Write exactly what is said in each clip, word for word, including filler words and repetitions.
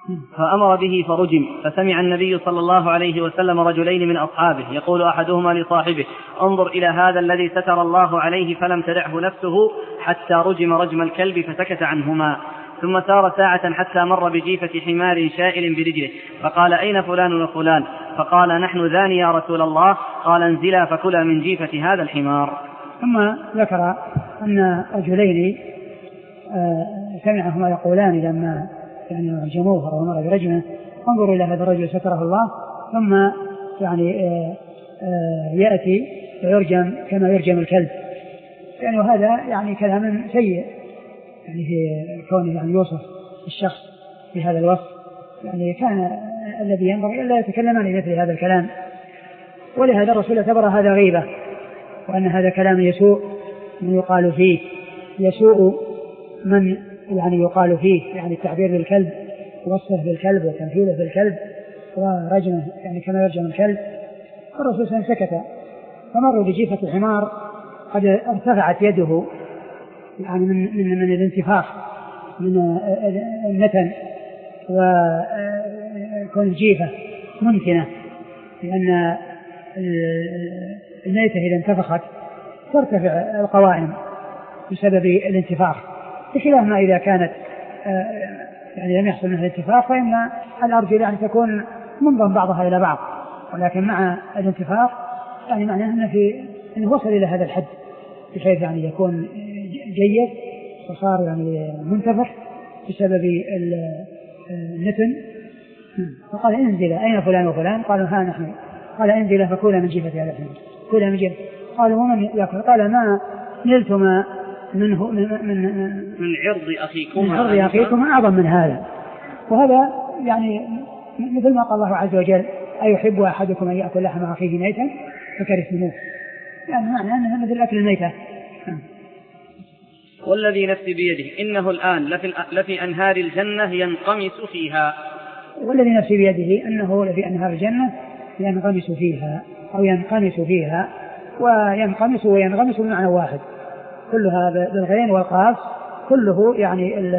فأمر به فرجم. فسمع النبي صلى الله عليه وسلم رجلين من أصحابه يقول أحدهما لصاحبه انظر إلى هذا الذي ستر الله عليه فلم تدعه نفسه حتى رجم رجم الكلب، فسكت عنهما. ثم سار ساعة حتى مر بجيفة حمار شائل برجله فقال أين فلان وفلان؟ فقال نحن ذان يا رسول الله. قال انزلا فكلا من جيفة هذا الحمار. ثم ذكر أن رجلين سمعهما يقولان لما يعني رجموه فهو مر برجمه انظروا إلى هذا الرجل ستره الله، ثم يعني يأتي ويرجم كما يرجم الكلب. يعني وهذا يعني كلام سيء يعني في كونه يعني يوصف الشخص بهذا الوصف. يعني كان الذي ينبغي ألا يتكلمان بمثل هذا الكلام، ولهذا الرسول اعتبر هذا غيبة، وأن هذا كلام يسوء من يقال فيه، يسوء من يعني يقال فيه يعني التعبير بالكلب ووصفه بالكلب وتمثيله بالكلب ورجمه يعني كما يرجم الكلب. الرسول صلى الله عليه وسلم سكت، فمروا بجيفة الحمار قد ارتفعت يده يعني من, من, من الانتفاخ من النتن، وكون الجيفة ممكنة لأن الميتة إذا انتفخت ترتفع القوائم بسبب الانتفاخ، بخلاف ما إذا كانت يعني لم يحصل منها الانتفاخ فإن الأرجل يعني تكون منضم بعضها إلى بعض، ولكن مع الانتفاخ يعني معناه أنه, في أنه وصل إلى هذا الحد بحيث يعني يكون جيد وصار يعني منتفخ بسبب النتن. فقال انزل أين فلان وفلان؟ قالوا ها نحن. قال انزل فكولا من جيفة هذا الحمار، كولا من جيفة. قالوا ومن يأكل؟ قال ما نلتما منه من, من, من عرض أخيكم من عرض أخيكم أعظم من هذا. وهذا يعني مثل ما قال الله عز وجل أيحب أحدكم أن يأكل لحم أخيه ميتا فكرهتموه، يعني معنى أنها مثل أكل الميتة. والذي نفسي بيده إنه الآن لفي, لفي أنهار الجنة ينقمس فيها. والذي نفسي بيده أنه لفي أنهار الجنة ينغمس فيها أو ينقمس فيها، وينقمس وينغمس بمعنى واحد، كلها بالغين والقاف، كله يعني ال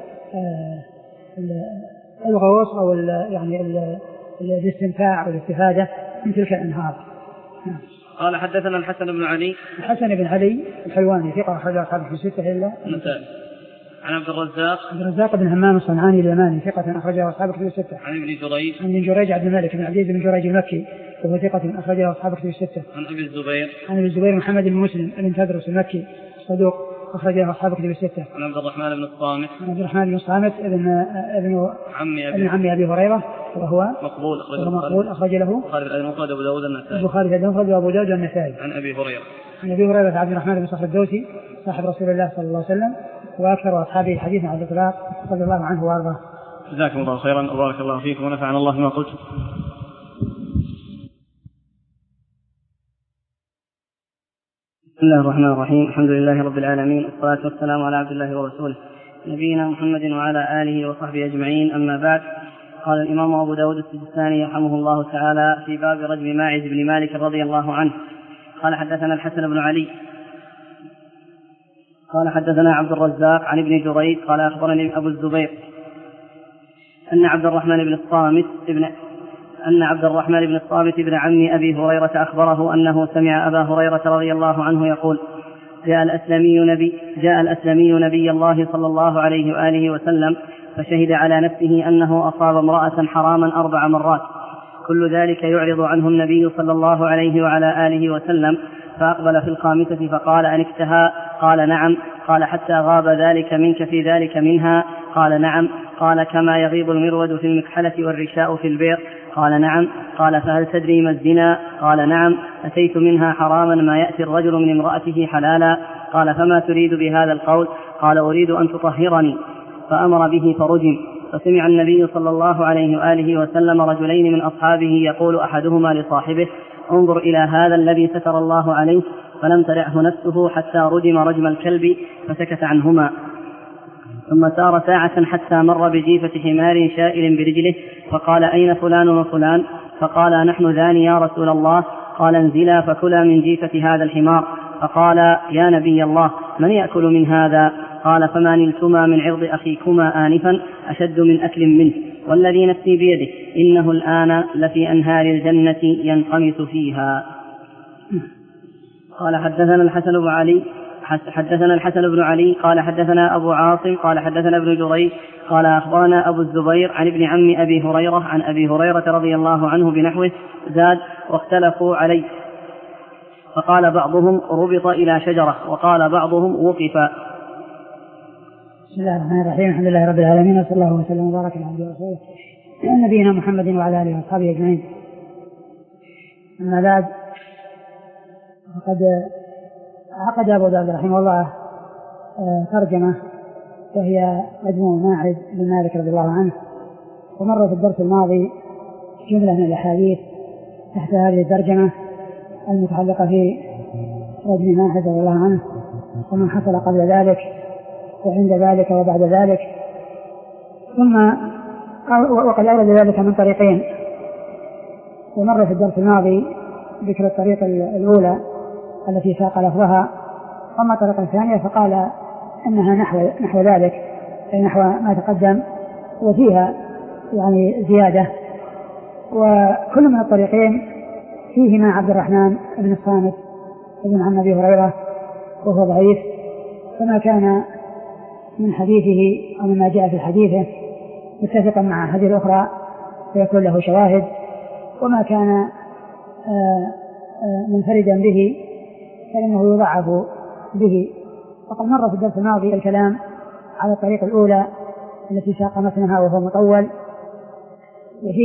ال الغوص أو ال يعني ال الاستمتاع والاستفادة من تلك الأنهار. قال حدثنا الحسن بن علي الحسن بن علي الحلواني ثقة أخرج أصحابه في ستة إلا النسائي. عن عبد الرزاق عبد الرزاق بن همام الصنعاني اليماني ثقة أخرجه أصحابه في ستة. عن ابن جريج عن ابن جريج عبد الملك بن عبد بن جريج المكي وهو ثقة أخرجه أصحابه في ستة. عن أبي الزبير عن أبي الزبير محمد بن مسلم بن تدرس المكي صدوق أخرجه أصحابه في ستة. عن عبد الرحمن بن الصامت عن عبد الرحمن بن الصامت ابن ابن عمي ابن عمي أبي هريرة وهو مقبول أخرج مقبول أخرج له البخاري المفرد وأبو داود النسائي. البخاري المفرد وأبو داود النسائي. عن أبي هريرة عن أبي هريرة عبد الرحمن بن صخر الدوسي صاحب رسول الله صلى الله عليه وسلم وأكثر أصحابه حديثا عن الإطلاق رضي الله عنه وأرضاه. جزاكم الله خيرا وبارك الله فيكم ونفعنا الله بما قلت. بسم الله الرحمن الرحيم. الحمد لله رب العالمين، والصلاة والسلام على عبد الله ورسوله نبينا محمد وعلى آله وصحبه أجمعين، أما بعد. قال الإمام أبو داود السجستاني رحمه الله تعالى في باب رجم ماعز بن مالك رضي الله عنه قال حدثنا الحسن بن علي قال حدثنا عبد الرزاق عن ابن جريج قال أخبرني أبو الزبير أن عبد الرحمن بن الصامت ابن أن عبد الرحمن بن الصامت بن عم أبي هريرة أخبره أنه سمع أبا هريرة رضي الله عنه يقول جاء الأسلمي نبي, جاء الأسلمي نبي الله صلى الله عليه وآله وسلم فشهد على نفسه أنه أصاب امرأة حراما أربع مرات، كل ذلك يعرض عنه النبي صلى الله عليه وعلى آله وسلم، فأقبل في الخامسة فقال أنكتها؟ قال نعم. قال حتى غاب ذلك منك في ذلك منها؟ قال نعم. قال كما يغيب المرود في المكحلة والرشاء في البئر؟ قال نعم. قال فهل تدري ما الزنا؟ قال نعم. أتيت منها حراما ما يأتي الرجل من امرأته حلالا. قال فما تريد بهذا القول؟ قال أريد أن تطهرني. فأمر به فرجم. فسمع النبي صلى الله عليه وآله وسلم رجلين من أصحابه يقول أحدهما لصاحبه انظر إلى هذا الذي ستر الله عليه فلم تدعه نفسه حتى رجم رجم الكلب، فسكت عنهما. ثم سار ساعة حتى مر بجيفة حمار شائل برجله فقال أين فلان وفلان؟ فقال نحن ذان يا رسول الله. قال انزلا فكلا من جيفة هذا الحمار. فقال يا نبي الله من يأكل من هذا؟ قال فما نلتما من عرض أخيكما آنفا أشد من أكل منه. والذي نفسي بيده إنه الآن لفي أنهار الجنة ينقمس فيها. قال حدثنا الحسن بن علي حدثنا الحسن بن علي قال حدثنا أبو عاصم قال حدثنا ابن جريج قال أخبرنا أبو الزبير عن ابن عم أبي هريرة عن أبي هريرة رضي الله عنه بنحوه زاد واختلفوا عليه، فقال بعضهم ربط إلى شجرة وقال بعضهم وقف. بسم الله الرحمن الرحيم. الحمد لله رب العالمين، وصلى الله وسلم وبارك على عبده ورسوله نبينا محمد وعلى آله وأصحابه أجمعين. أما بعد، فقد عقد أبو داود رحمه الله ترجمة وهي مجموع ماعز بن مالك رضي الله عنه، ومر في الدرس الماضي جملة من الأحاديث تحت هذه الترجمة المتعلقة في رجم ماعز رضي الله عنه ومن حصل قبل ذلك وعند ذلك وبعد ذلك، ثم وقد أورد ذلك من طريقين. ومر في الدرس الماضي ذكر الطريقة الأولى التي ساق لفظها، وما الطريقة الثانية فقال أنها نحو, نحو ذلك، نحو ما تقدم، وفيها يعني زيادة. وكل من الطريقين فيهما عبد الرحمن بن الصامت ابن عم أبي هريرة وهو ضعيف، فما كان من حديثه أو مما جاء في حديثه متفقا مع هذه الأخرى فيكون له شواهد، وما كان منفردا به فإنه يضعف به. وقد مر في الدرس الماضي الكلام على الطريقة الأولى التي ساق متنها وهو مطول، وفي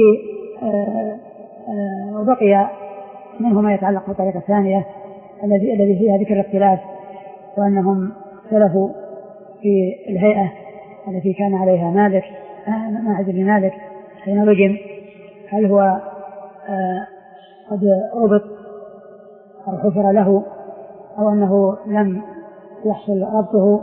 وبقي منه ما يتعلق بالطريقة الثانية الذي الذي فيها ذكر الاختلاف، وأنهم اختلفوا في الهيئة التي كان عليها مالك ماعز بن مالك حين رجم، هل هو قد ربط أو حفر له أو أنه لم يحصل ربطه.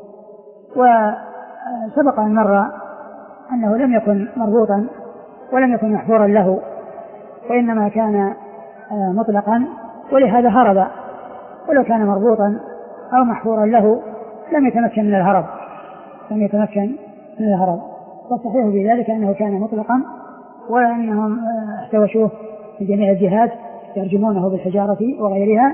وسبق أن مر أنه لم يكن مربوطا ولم يكن محفورا له، وإنما كان مطلقا ولهذا هرب، ولو كان مربوطا أو محفورا له لم يتمكن من الهرب لم يتمكن من الهرب والصحيح في ذلك أنه كان مطلقا، وأنهم احتوشوه في جميع الجهات يرجمونه بالحجارة وغيرها،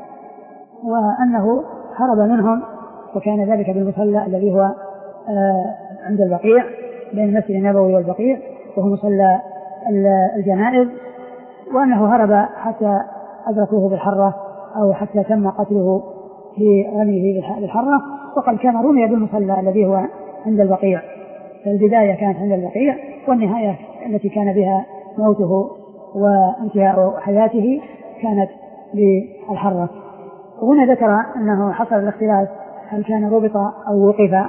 وأنه هرب منهم، وكان ذلك بالمصلى الذي هو عند البقيع بين المسجد النبوي والبقيع، وهو مصلى الجنائز، وأنه هرب حتى أدركوه بالحرة أو حتى تم قتله في رميه بالحرة. وقد كان رمي بالمصلى الذي هو عند البقيع، فالبداية كانت عند البقيع والنهاية التي كان بها موته وانتهاء حياته كانت بالحرة. وهنا ذكر أنه حصل الاختلاف هل كان ربط أو وقف،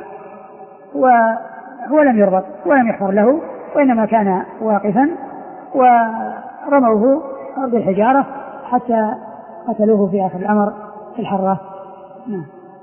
وهو لم يربط ولم يحفر له، وإنما كان واقفا ورموه بالحجارة حتى قتلوه في آخر الأمر في الحرة. نعم.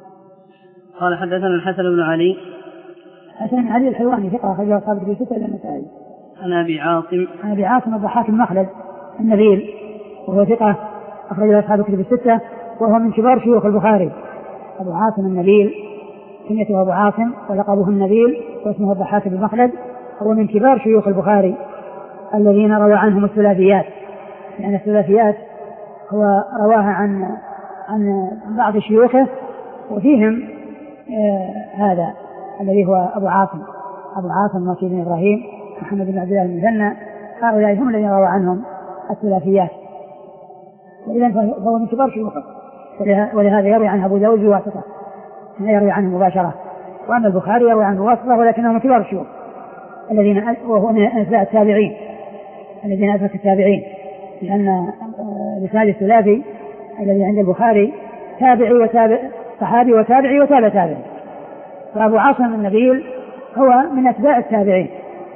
قال حدثنا الحسن بن علي حسن بن علي الحلواني ثقة أخرجه أصحاب الكتب الستة إلا النسائي. عن أبي عاصم عن أبي عاصم الضحاك المخلد النبيل وهو ثقة أخرجه أصحاب الكتب الستة، وهو من كبار شيوخ البخاري. أبو عاصم النبيل كنيته أبو عاصم ولقبه النبيل واسمه الضحاك المخلد، هو من كبار شيوخ البخاري الذين روى عنهم الثلاثيات، لأن يعني الثلاثيات هو رواها عن عن بعض شيوخه، وفيهم آه هذا الذي هو أبو عاصم أبو عاصم وكيل بن إبراهيم محمد بن عبد الله المثنى، هؤلاء هم الذين روى عنهم الثلاثيات، وإذن فهو من كبار شيوخه، ولهذا يروي عنه أبو داود بواسطة، لا يروي عنه مباشرة، وأما البخاري يروي عنه بواسطة ولكنه من كبار الشيوخ الذين وهو من أتباع التابعين الذين أدرك التابعين، لأن الإسناد الثلاثي الذي عند البخاري تابعي وتابع صحابي وتابعي وتابع تابعي، فأبو عاصم النبيل هو من أتباع التابعين.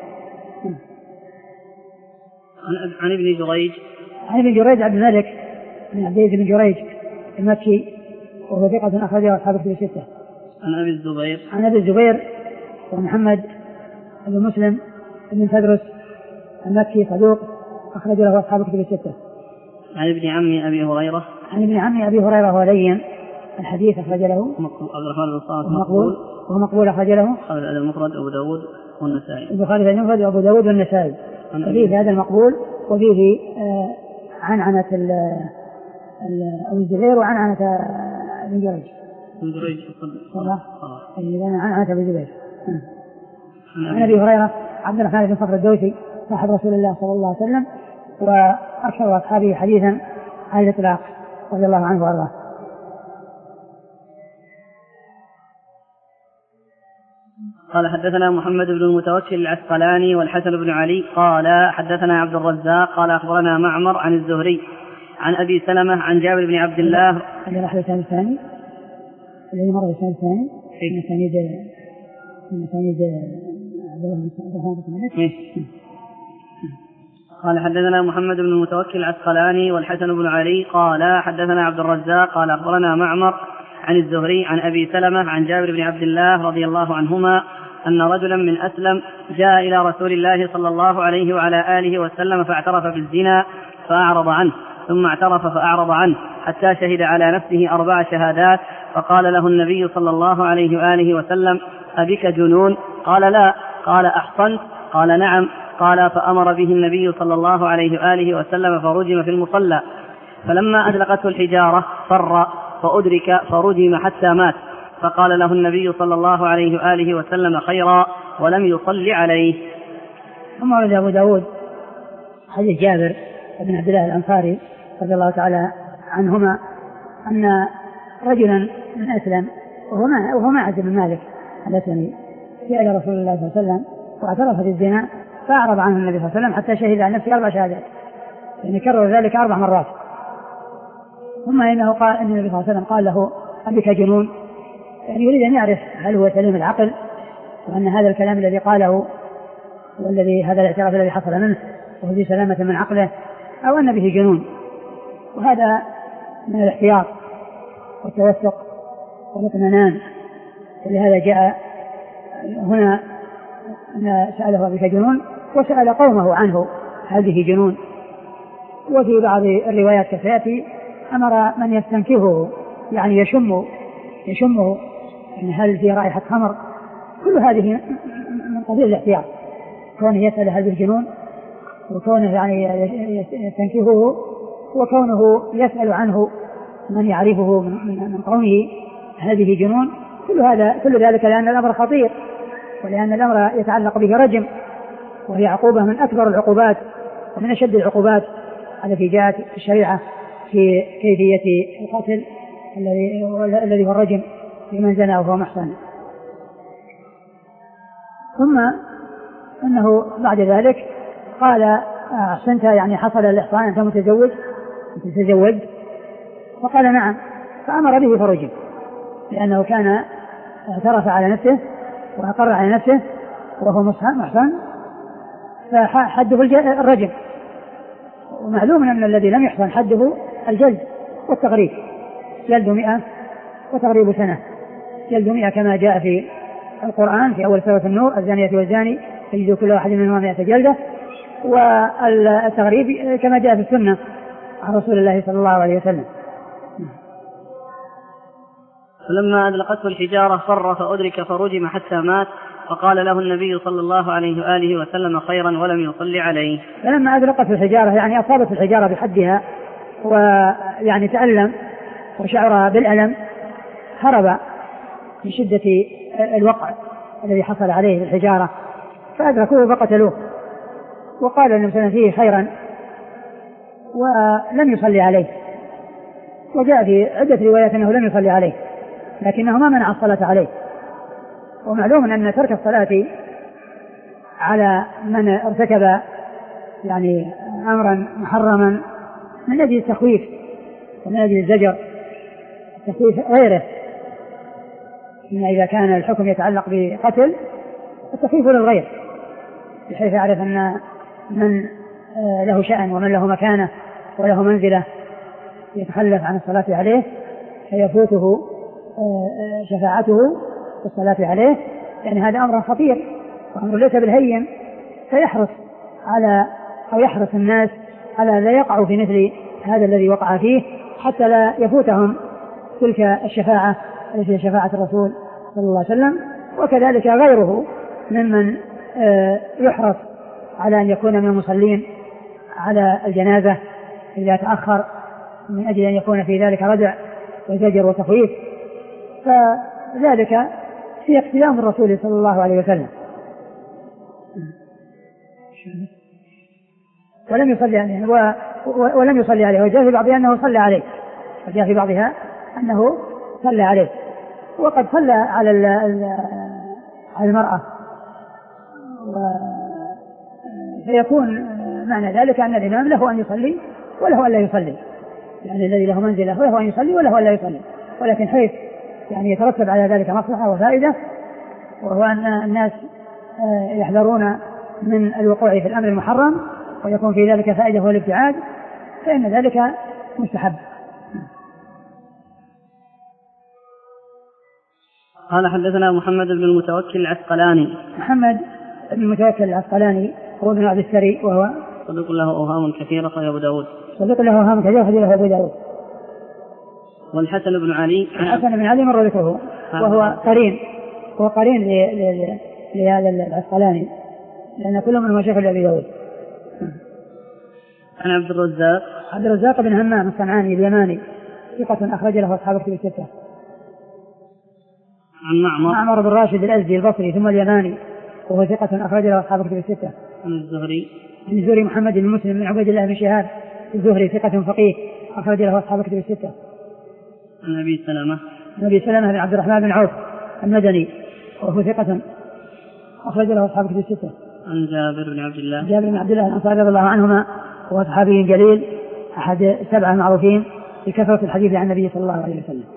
عن ابن جريج عن ابن جريج عبد الملك بن عبد العزيز بن جريج المكي وهو ثقة أخرجه أصحاب الكتب الستة. عن أبي الزبير عن أبي الزبير ومحمد بن مسلم بن تدرس المكي صدوق أخرج له أصحاب الكتب الستة. عن ابن عم أبي هريرة عن ابن عم أبي هريرة وهو لين الحديث أخرج له عبد الرحمن بن الصامت مقبول وهو مقبول أخرج له المفرد أبو داود والنسائي. البخاري في المفرد وأبو داود والنسائي. فيه هذا المقبول وفيه آه عنعنة أبو الزبير وعنعنة ابن جريج. ابن جريج خلاص. إذا عنعنة أبو الزبير. عن أبي هريرة عبد الرحمن بن صخر الدوسي صاحب رسول الله صلى الله عليه وسلم وأكثر أصحابه حديثا على الإطلاق رضي الله عنه وأرضاه. قال حدثنا محمد بن المتوكل العسقلاني والحسن بن علي قال حدثنا عبد الرزاق قال أخبرنا معمر عن الزهري عن أبي سلمة عن جابر بن عبد الله. الذي راح للسنة الثاني الذي مر للسنة الثاني من سنيد من سنيد عبد الله بن مسعود. قال حدثنا محمد بن المتوكل العسقلاني والحسن بن علي قال حدثنا عبد الرزاق قال أخبرنا معمر عن الزهري عن أبي سلمة عن جابر بن عبد الله رضي الله عنهما أن رجلا من أسلم جاء إلى رسول الله صلى الله عليه وعلى آله وسلم فاعترف بالزنا فأعرض عنه ثم اعترف فأعرض عنه حتى شهد على نفسه أربع شهادات فقال له النبي صلى الله عليه وآله وسلم أبك جنون؟ قال لا. قال أحصنت؟ قال نعم. قال فأمر به النبي صلى الله عليه وآله وسلم فرجم في المصلى فلما أدلقته الحجارة فر فأدرك فرجم حتى مات فقال له النبي صلى الله عليه وآله وسلم خيرا ولم يصل عليه. ثم ورد أبو داود حديث جابر بن عبد الله الأنصاري رضي الله تعالى عنهما أن رجلا من أسلم وهو ماعز بن مالك الأسلمي جاء إلى رسول الله صلى الله عليه وسلم واعترف بالزنا فأعرض عنه النبي صلى الله عليه وسلم حتى شهد عن نفسه أربع شهادات يعني كرر ذلك أربع مرات. ثم إنه قال أن النبي صلى الله عليه وسلم قال له أبك جنون؟ يعني يريد أن يعرف هل هو سليم العقل وأن هذا الكلام الذي قاله والذي هذا الاعتراف الذي حصل منه وهو في سلامة من عقله أو أن به جنون. وهذا من الاحتياط والتوثق والاطمئنان. ولهذا جاء هنا أن سأله أبك جنون وسأل قومه عنه هل به جنون. وفي بعض الروايات كسيأتي أمر من يستنكهه يعني يشم يشمه يعني هل في رائحة خمر. كل هذه من قبيل الاحتياط كونه يسأل هل به جنون وكونه يعني يستنكهه وكونه يسأل عنه من يعرفه من قومه هل به جنون. كل هذا كل ذلك لأن الأمر خطير ولأن الأمر يتعلق به رجم وهي عقوبة من أكبر العقوبات ومن أشد العقوبات التي جاءت في الشريعة في كيفية القتل الذي الذي هو الرجم لمن زنى وهو محصن. ثم أنه بعد ذلك قال أحسنت يعني حصل الإحصان أنت متزوج متزوج فقال نعم فأمر به فرجم لأنه كان اعترف على نفسه وأقر على نفسه وهو محصن فحده الرجم. ومعلوم أن الذي لم يحصن حده الجلد والتغريب جلد مئة وتغريب سنة. جلد مئة كما جاء في القرآن في أول سورة النور الزانية والزاني فجلدوا كل واحد منهما مئة جلدة. والتغريب كما جاء في السنة عن رسول الله صلى الله عليه وسلم. فلما أدلقته الحجارة فر فأدرك فرجم حتى مات فقال له النبي صلى الله عليه وآله وسلم خيرا ولم يصلي عليه. فلما أدلقته الحجارة يعني أصابت الحجارة بحدها ويعني تألم وشعر بالألم هرب من شدة الوقع الذي حصل عليه بالحجارة فأدركوه فقتلوه. وقال النبي صلى الله عليه وسلم فيه خيرا ولم يصلي عليه. وجاء في عدة روايات أنه لم يصلي عليه لكنه ما منع الصلاة عليه. ومعلوم أن ترك الصلاة على من ارتكب يعني أمرا محرما من أجل التخويف ومن أجل الزجر تخويف غيره. إن إذا كان الحكم يتعلق بقتل التخويف للغير بحيث يعرف أن من له شأن ومن له مكانة وله منزلة يتخلف عن الصلاة عليه فيفوته شفاعته في الصلاة عليه. يعني هذا أمر خطير وأمر ليس بالهين فيحرص على أو يحرص الناس على لا يقعوا في مثل هذا الذي وقع فيه حتى لا يفوتهم تلك الشفاعة التي هي شفاعة الرسول صلى الله عليه وسلم. وكذلك غيره ممن يحرص على أن يكون من المصلين على الجنازة إذا تأخر، من أجل أن يكون في ذلك ردع وزجر وتخويف، فذلك في اقتدام الرسول صلى الله عليه وسلم. ولم يصلي عليه ولم يصلي عليه وجاء في بعضها أنه صلى عليه وجاء في بعضها أنه صلى عليه، وقد صلى على على المرأة، فيكون معنى ذلك أن الإمام له أن يصلي وله أن لا يصلي، يعني الذي له منزله له أن يصلي وله أن لا يصلي، ولكن حيث يعني يترتب على ذلك مصلحة وفائدة، وهو أن الناس يحذرون من الوقوع في الأمر المحرم ويكون في ذلك فائدة والابتعاد، فإن ذلك مستحب. قال حدثنا محمد بن المتوكل العسقلاني. محمد بن المتوكل العسقلاني هو ابن عبد السري، وهو صدوق له أوهام كثيرة أخرجه أبو داود. صدوق له أوهام كثيرة أخرجه أبو داود. والحسن بن علي. الحسن بن علي مر ذكره، وهو قرين هو قرين لهذا العسقلاني، لأن كل من مشايخ أبي داود. عن عبد الرزاق. عبد الرزاق بن همام الصنعاني اليماني ثقة أخرج له أصحاب كتب الستة. عن معمر. معمر بن راشد الأزدي البصري ثم اليماني، وهو ثقة أخرج له أصحاب كتب الستة. عن الزهري. عن الزهري محمد بن مسلم بن عبيد الله بن شهاب الزهري ثقة فقيه أخرج له أصحاب كتب الستة. عن أبي سلمة. عن أبي سلمة بن عبد الرحمن بن عوف المدني، وهو ثقة أخرج له أصحاب كتب الستة. عن جابر بن عبد الله. جابر بن عبد الله الأنصاري رضي الله عنهما، وهو صحابي جليل أحد سبعة المعروفين بكثرة الحديث عن النبي صلى الله عليه وسلم.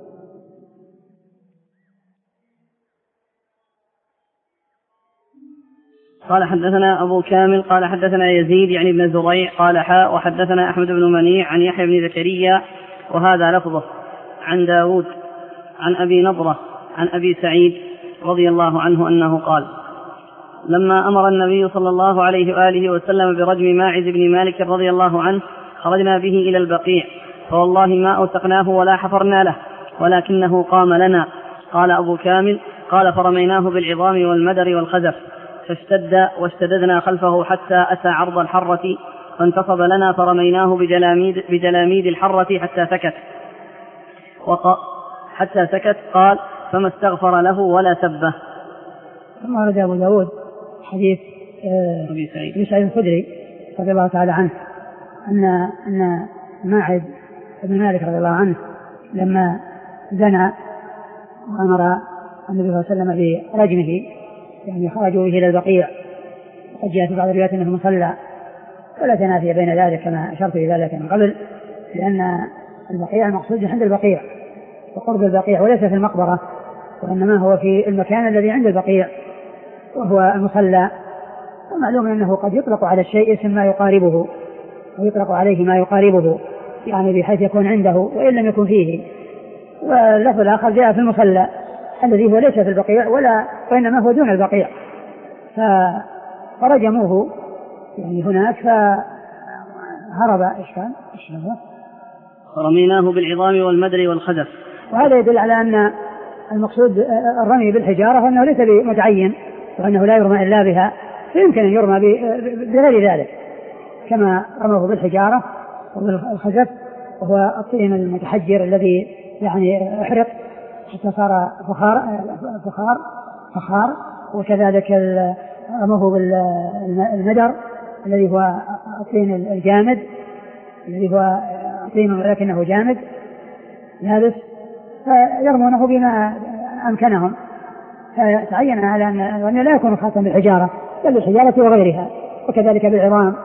قال حدثنا أبو كامل قال حدثنا يزيد يعني ابن زريع قال حاء وحدثنا أحمد بن منيع عن يحيى بن زكريا وهذا لفظه عن داود عن أبي نضرة عن أبي سعيد رضي الله عنه أنه قال: لما أمر النبي صلى الله عليه وآله وسلم برجم ماعز بن مالك رضي الله عنه خرجنا به إلى البقيع، فوالله ما أوثقناه ولا حفرنا له ولكنه قام لنا. قال أبو كامل: قال فرميناه بالعظام والمدر والخزف، فاشتد واشتددنا خلفه حتى أتى عرض الحرة فانتصب لنا فرميناه بجلاميد, بجلاميد الحرة حتى سكت وق... حتى سكت قال: فما استغفر له ولا سبه. ثم ورد أبو داود حديث أبي سعيد الخدري رضي الله تعالى عنه أن أن ماعز بن مالك رضي الله عنه لما زنى وأمر النبي صلى الله عليه وسلم برجمه، يعني خرجوا به إلى البقيع، وقد جاء في بعض الروايات أنه مصلى، ولا تنافي بين ذلك كما أشرت إلى ذلك من قبل، لأن البقيع المقصود عند البقيع وقرب البقيع وليس في المقبرة، وإنما هو في المكان الذي عند البقيع وهو المصلى. ومعلوم أنه قد يطلق على الشيء اسم ما يقاربه ويطلق عليه ما يقاربه، يعني بحيث يكون عنده وإن لم يكن فيه. واللفظ الآخر جاء في المصلى الذي هو ليس في البقيع ولا وإنما هو دون البقيع، فرجموه يعني هناك فهرب. إشكال فرميناه بالعظام والمدر والخزف. وهذا يدل على أن المقصود الرمي بالحجارة وأنه ليس بمتعين وأنه لا يرمى إلا بها، فيمكن أن يرمى بغير ذلك كما رموه بالحجارة وبالخزف، وهو الطين المتحجر الذي يعني احرق حتى صار فخار فخار فخار وكذلك رموه بالمدر الذي هو الطين الجامد الذي هو طين ولكنه جامد يابس، فيرمونه بما أمكنهم، فتعين على أن لا يكون خاصا بالحجارة بل بالحجارة وغيرها، وكذلك بالعظام.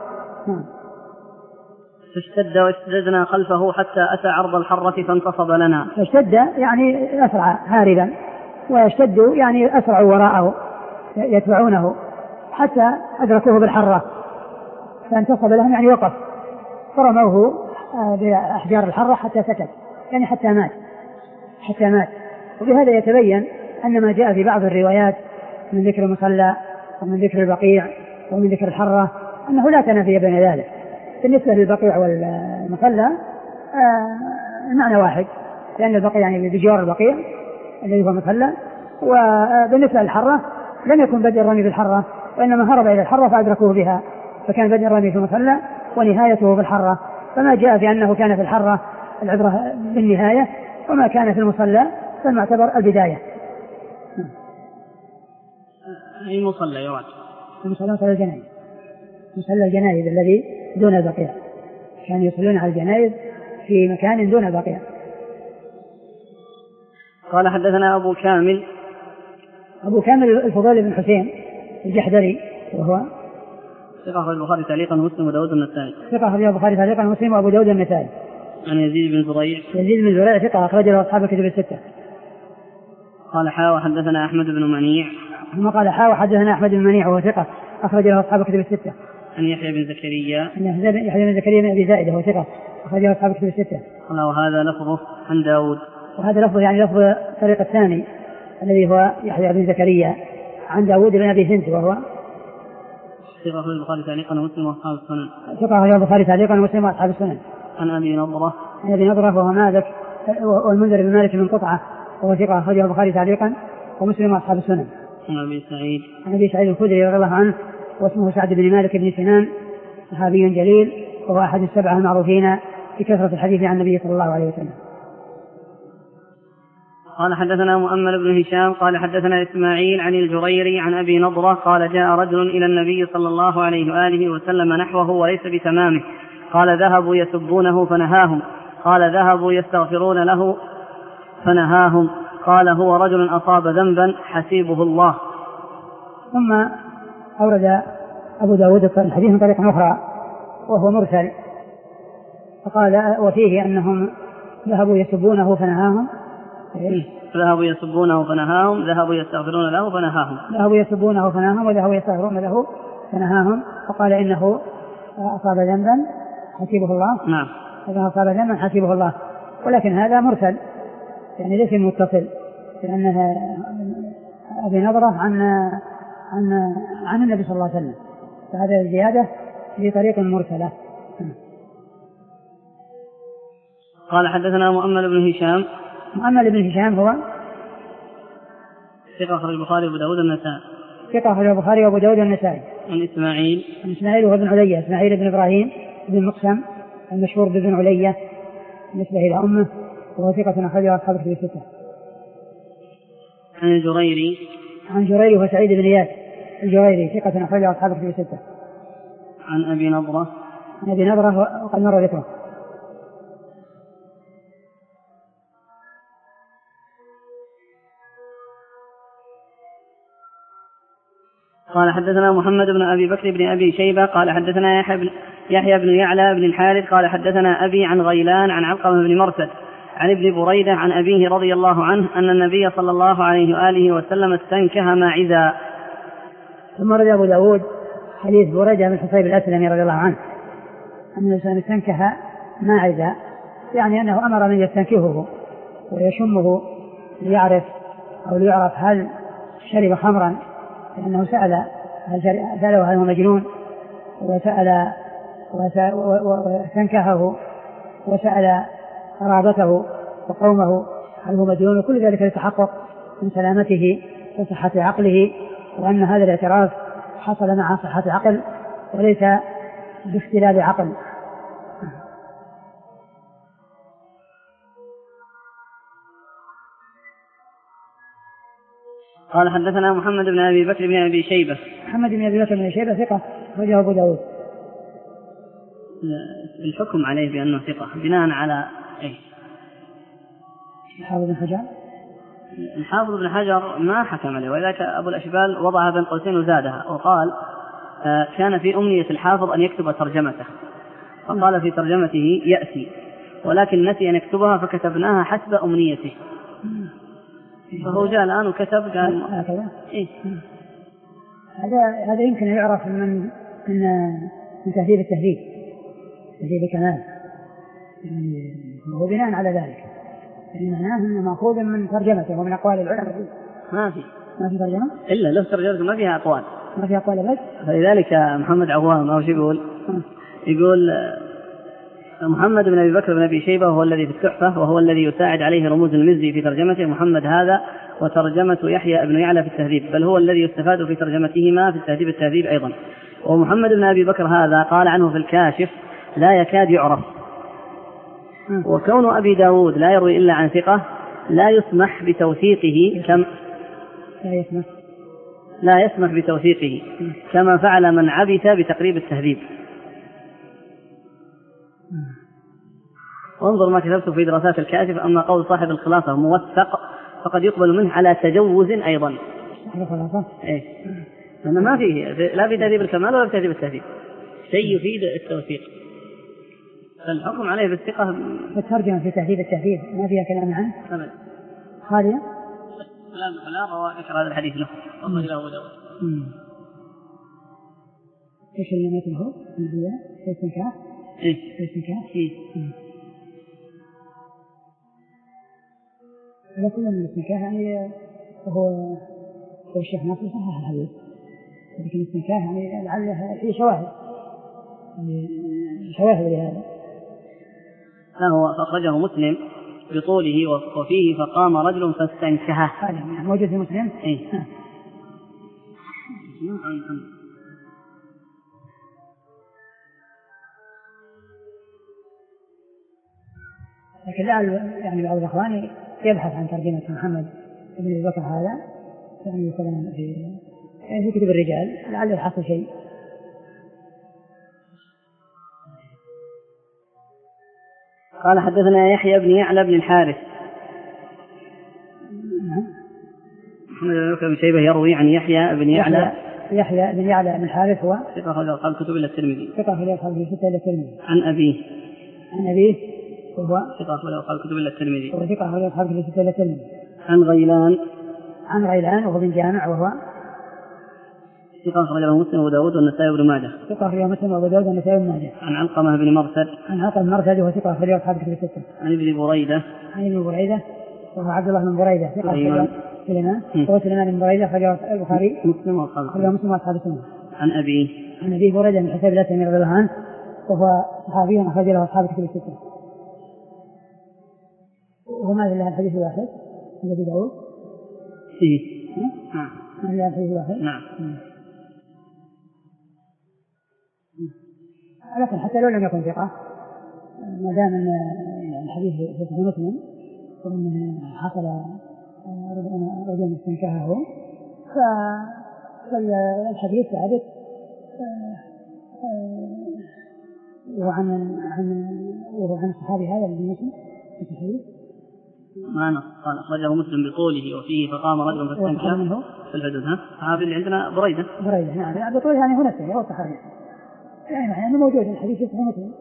فاشتد واشتددنا خلفه حتى أتى عرض الحرة فانتصب لنا. فاشتد يعني أسرع هاربا، ويشتد يعني أسرع وراءه يتبعونه حتى أدركوه بالحرة فانتصب لهم يعني وقف، فرموه بأحجار الحرة حتى سكت، يعني حتى مات حتى مات. وبهذا يتبين أن ما جاء في بعض الروايات من ذكر المصلى ومن ذكر البقيع ومن ذكر الحرة أنه لا تنافي بين ذلك. بالنسبة للبقيع والمصلى المعنى واحد، لأن البقيع يعني بجوار البقيع الذي هو مصلى، وبالنسبة للحرة لم يكن بدء الرمي بالحرة وإنما هرب إلى الحرة فأدركوه بها، فكان بدء الرمي في المصلى ونهايته في الحرة، فما جاء في أنه كان في الحرة العبرة بالنهاية، وما كان في المصلى فالمعتبر البداية. أي مصلى يوعد؟ المصلى مصلى الجنائز، مصلى الجنائز الذي دون البقيع، كانوا يصلون على الجنائز في مكان دون البقيع. قال حدثنا أبو كامل أبو كامل الفضيل بن حسين الجحدري، وهو ثقة أخرج البخاري تعليقا ومسلم وداود النسائي. ثقة أخرج البخاري تعليقا ومسلم وأبو داود النسائي. عن يزيد بن زريع. يزيد بن زريع ثقة أخرج له أصحاب الكتب الستة. قال حا وحدثنا أحمد بن منيع. ثم قال حا وحدثنا أحمد بن منيع وهو ثقة أخرج له أصحاب الكتب الستة. عن يحيى بن زكريا. يحيى بن زكريا بن أبي زائدة وهو ثقة أخرج له أصحاب الكتب الستة. قال وهذا لفظه عن داود. وهذا لفظه يعني لفظ الطريق الثاني الذي هو يحيى بن زكريا عن داود بن أبي هند، وهو ثقة أخرج البخاري تعليقا ومسلم وأصحاب السنن. ثقة أخرج البخاري تعليقا ومسلم وأصحاب السنن. عن أبي نضرة. عن أبي نضرة وهو مالك والمنذر بن مالك من قطعة وهو ثقة أخرجه البخاري تعليقا ومسلم وأصحاب السنن. عن أبي سعيد. عن أبي سعيد الخدري رضي الله عنه واسمه سعد بن مالك بن سنان، صحابي جليل وهو أحد السبعة المعروفين بكثرة الحديث عن النبي صلى الله عليه وسلم. قال حدثنا مؤمل بن هشام قال حدثنا إسماعيل عن الجريري عن أبي نضرة قال جاء رجل إلى النبي صلى الله عليه وآله وسلم نحوه وليس بتمامه، قال ذهبوا يسبونه فنهاهم، قال ذهبوا يستغفرون له فنهاهم، قال هو رجل أصاب ذنبا حسيبه الله. ثم أورد أبو داود الحديث من طريق أخرى وهو مرسل، فقال وفيه أنهم ذهبوا يسبونه فنهاهم. ذهبوا يسبونه فنهاهم، ذهبوا يستغفرون له فنهاهم، ذهبوا يسبونه فنهاهم وذهبوا يستغفرون له فنهاهم، وقال إنه أصاب ذنبا حسيبه الله. نعم. إنه أصاب ذنبا حسيبه الله، ولكن هذا مرسل يعني ليس متصل، لأنها أبي نضرة عن عن عن النبي صلى الله عليه وسلم، فهذا الزيادة في طريق مرسلة. قال حدثنا مؤمل بن هشام. مؤمل بن هشام هو ثقة أخرج البخاري وأبو داود النسائي. ثقة أخرج البخاري وأبو داود النسائي. عن إسماعيل. عن إسماعيل وهو ابن علية، إسماعيل بن إبراهيم بن مقسم المشهور بابن علية نسبة إلى أمه، وهو ثقة أخرجه أصحاب الكتب الستة. عن الجريري. عن جريري وهو سعيد بن إياس الجريري ثقة أخرجه أصحاب الكتب الستة. عن أبي نضرة. عن أبي نضرة وقد مر ذكره. قال حدثنا محمد بن أبي بكر بن أبي شيبة قال حدثنا يحيى بن, يحيى بن يعلى بن الحارث قال حدثنا أبي عن غيلان عن علقمة بن مرثد عن ابن بريدة عن أبيه رضي الله عنه أن النبي صلى الله عليه وآله وسلم استنكه ماعزا. ثم رد أبو داود حديث بريدة بن حصيب الأسلمي رضي الله عنه أن الإنسان استنكه ماعزا، يعني أنه أمر من يستنكهه ويشمه ليعرف أو ليعرف هل شرب خمرا، لأنه سأل سأله هل هو مجنون، وسأل واستنكهه وسأل قرابته وقومه هل هو مجنون، وكل ذلك للتحقق من سلامته وصحة عقله، وأن هذا الاعتراف حصل مع صحة عقل وليس باختلال عقل. قال حدثنا محمد بن أبي بكر بن أبي شيبة. محمد بن أبي بكر بن شيبة ثقة أخرجه أبو داود. الحكم عليه بأنه ثقة بناء على أي؟ الحافظ بن حجر. الحافظ بن حجر ما حكم عليه، ولذلك أبو الأشبال وضعها بين قوسين وزادها وقال آه كان في أمنية الحافظ أن يكتب ترجمته، فقال في ترجمته يأتي، ولكن نسي أن يكتبها فكتبناها حسب أمنيته، فهو جاء الآن وكتب قال هكذا. إيه؟ هذا هذا يمكن يعرف من من من تهذيب التهذيب، تهذيب الكمال، يعني هو بناء على ذلك، يعني معناه انه مأخوذ من ترجمته ومن أقوال العلماء. ما في ما في ترجمة إلا له ترجمة ما فيها أقوال، ما فيها أقوال بس. فلذلك محمد عوام أو شو يقول يقول محمد بن أبي بكر بن أبي شيبة هو الذي في التحفة وهو الذي يساعد عليه رموز المزي في ترجمته، محمد هذا وترجمة يحيى بن يعلى في التهذيب، بل هو الذي يستفاد في ترجمتهما في التهذيب التهذيب أيضا. ومحمد بن أبي بكر هذا قال عنه في الكاشف لا يكاد يعرف. وكون أبي داود لا يروي إلا عن ثقة لا يسمح بتوثيقه كم لا يسمح لا يسمح بتوثيقه كما فعل من عبث بتقريب التهذيب. وانظر ما كتبت في دراسات الكاشف. أما قول صاحب الخلاصة موثق فقد يقبل منه على تجوز أيضا. إيه؟ لأن ما فيه لا في تهذيب الكمال ولا في تهذيب التهذيب شيء يفيد التوثيق، فالحكم عليه بالثقة. الترجمة في تهذيب التهذيب ما فيها كلام عنه أبدا خالية. كلام فلان روى ذكر هذا الحديث له والله له أبو داود. إيش اللي مثله النبي في السنكاح؟ إيه في السنكاح. إيه لكن الاستنكاح يعني هو هو الشيخ ناصر صحح الحديث، لكن الاستنكاح يعني لعله في شواهد شواهد لهذا. لا هو أخرجه مسلم بطوله وفيه فقام رجل فاستنكها. هذا موجود في مسلم. إيه لكن لعل يعني بعض الإخوان يبحث عن ترجمة محمد بن أبي بكر هذا يعني مثلا في يعني في كتب الرجال لعله يحصل شيء. قال حدثنا يحيى بن يعلى بن الحارث. محمد بن شيبة يروي عن يحيى بن يعلى يحيى بن يعلى بن الحارث هو ثقة أخرج أصحاب الكتب إلا الترمذي. ثقة أخرج أصحاب الكتب إلا الترمذي. عن أبيه عن أبيه وهو ثقة أخرج أصحاب الكتب إلا الترمذي. وهو ثقة أخرج أصحاب الكتب إلا الترمذي. عن غيلان عن غيلان وهو بن جامع وهو ثقة أخرجه مسلم وأبو داود والنسائي وابن ماجه. ثقة أخرجه مسلم وأبو داود والنسائي وابن ماجه. عن علقمة بن مرثد. عن علقمة بن مرثد وهو ثقة أخرجه أصحاب الكتب الستة. عن ابن بريدة. عن ابن بريدة وهو عبد الله بن بريدة ثقة أخرجه سليمان وهو سليمان بن بريدة أخرجه البخاري مسلم وأصحاب أخرجه مسلم وأصحاب السنة. عن أبيه عن أبي بريدة بن حسين الأسلمي رضي الله عنه وهو صحابي أخرج له أصحاب الكتب الستة. وما في إلا الحديث الواحد عند أبي داود. إيه نعم ما في إلا الحديث الواحد. نعم. لكن حتى لو لم يكن ثقة ما دام أن الحديث في مسلم وأنه حصل رجل استنكاهه فالحديث ثابت وعن عن وعن الصحابي هذا الذي مسلم في الحديث ما نص قال أخرجه مسلم بطوله وفيه فقام رجل فاستنكاه في الحدود. ها هذا اللي عندنا بريدة. بريدة نعم بطوله يعني هو نفسه هو الصحابي يعني معناه أنه موجود الحديث في مسلم.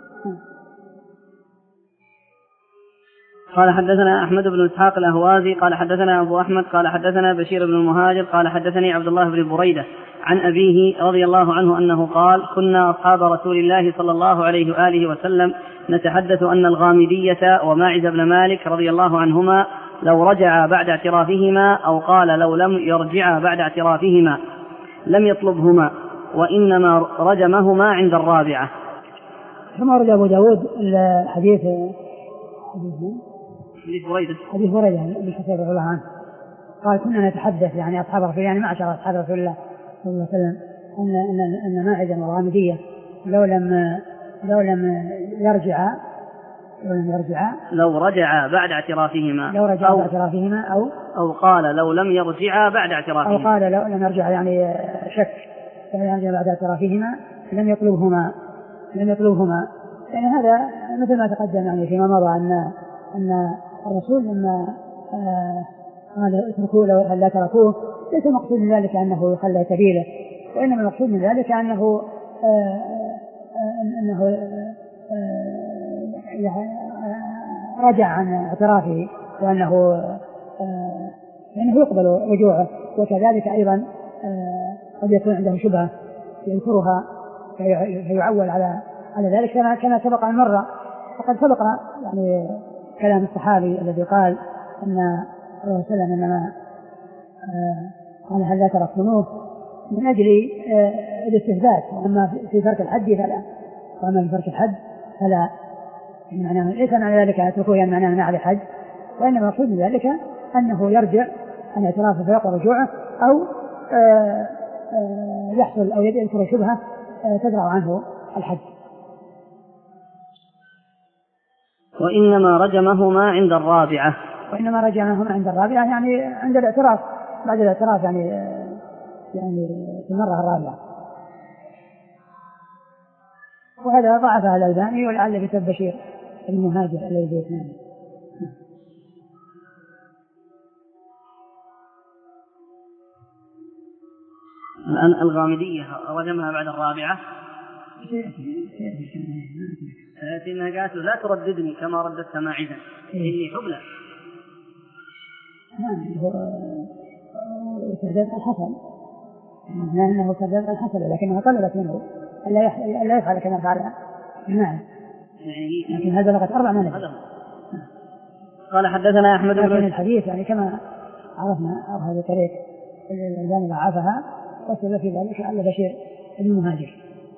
قال حدثنا أحمد بن إسحاق الأهوازي قال حدثنا أبو أحمد قال حدثنا بشير بن المهاجر قال حدثني عبد الله بن بريدة عن أبيه رضي الله عنه أنه قال كنا أصحاب رسول الله صلى الله عليه وآله وسلم نتحدث أن الغامدية وماعز بن مالك رضي الله عنهما لو رجعا بعد اعترافهما أو قال لو لم يرجعا بعد اعترافهما لم يطلبهما وإنما رجمهما عند الرابعة. ثم رد أبو داود الحديث حديث بريدة حديث بريدة بن حسين رضي الله عنه قال كنا نتحدث يعني أصحاب رسول يعني معشر أصحاب رسول الله صلى الله عليه وسلم أن أن أن ماعزا والغامدية لو لم لو لم يرجع لو لم يرجع لو رجع بعد اعترافهما لو رجع بعد اعترافهما أو أو قال لو لم يرجع بعد اعترافهما أو قال لو لم يرجع يعني شك يعني يرجع بعد اعترافهما لم يطلبهما لم يطلبهما يعني هذا مثل ما تقدم يعني فيما مضى أن أن الرسول لما قال اتركوه لو لا تركوه ليس المقصود من ذلك أنه يخلى سبيله وإنما المقصود من ذلك أنه آآ آآ أنه آآ رجع عن اعترافه وأنه أنه يقبل رجوعه وكذلك أيضا قد يكون عنده شبهة يذكرها فيعول على على ذلك كما كما سبق أن مر فقد سبق يعني كلام الصحابي الذي قال أن الرسول صلى الله عليه وسلم إنما قال هل لا تركتموه من أجل الاستثبات وأما في فرق الحد فلا وأما في فرق الحد فلا معناه ليس معنى ذلك أن اتركوه يعني معناه أن عليه حد وإنما المقصود من ذلك أنه يرجع أن اعترافه فيقع رجوعه، أو آآ آآ يحصل أو يذكر شبهة تدرع عنه الحد. وإنما رجمهما عند الرابعة. وإنما رجمهما عند الرابعة يعني عند الاعتراف، بعد الاعتراف يعني يعني في المرة الرابعة. وهذا ضعفها الألباني ولعل بسبب بشير المهاجر الذي اثنان. الآن الغامدية رجمها بعد الرابعة، لكنها قالت له لا ترددني كما رددت ماعزا إني حبلى. نعم هو كذاب الحسن، لأنه كذاب الحسن، لكنها طلبت منه ألا يفعل كما فعل. نعم لكن هذا لغت أربع منه. قال حدثنا أحمد بن الحديث يعني كما عرفنا أو هذه طريق الألباني ضعفها، وسبب في ذلك على بشير المهاجر.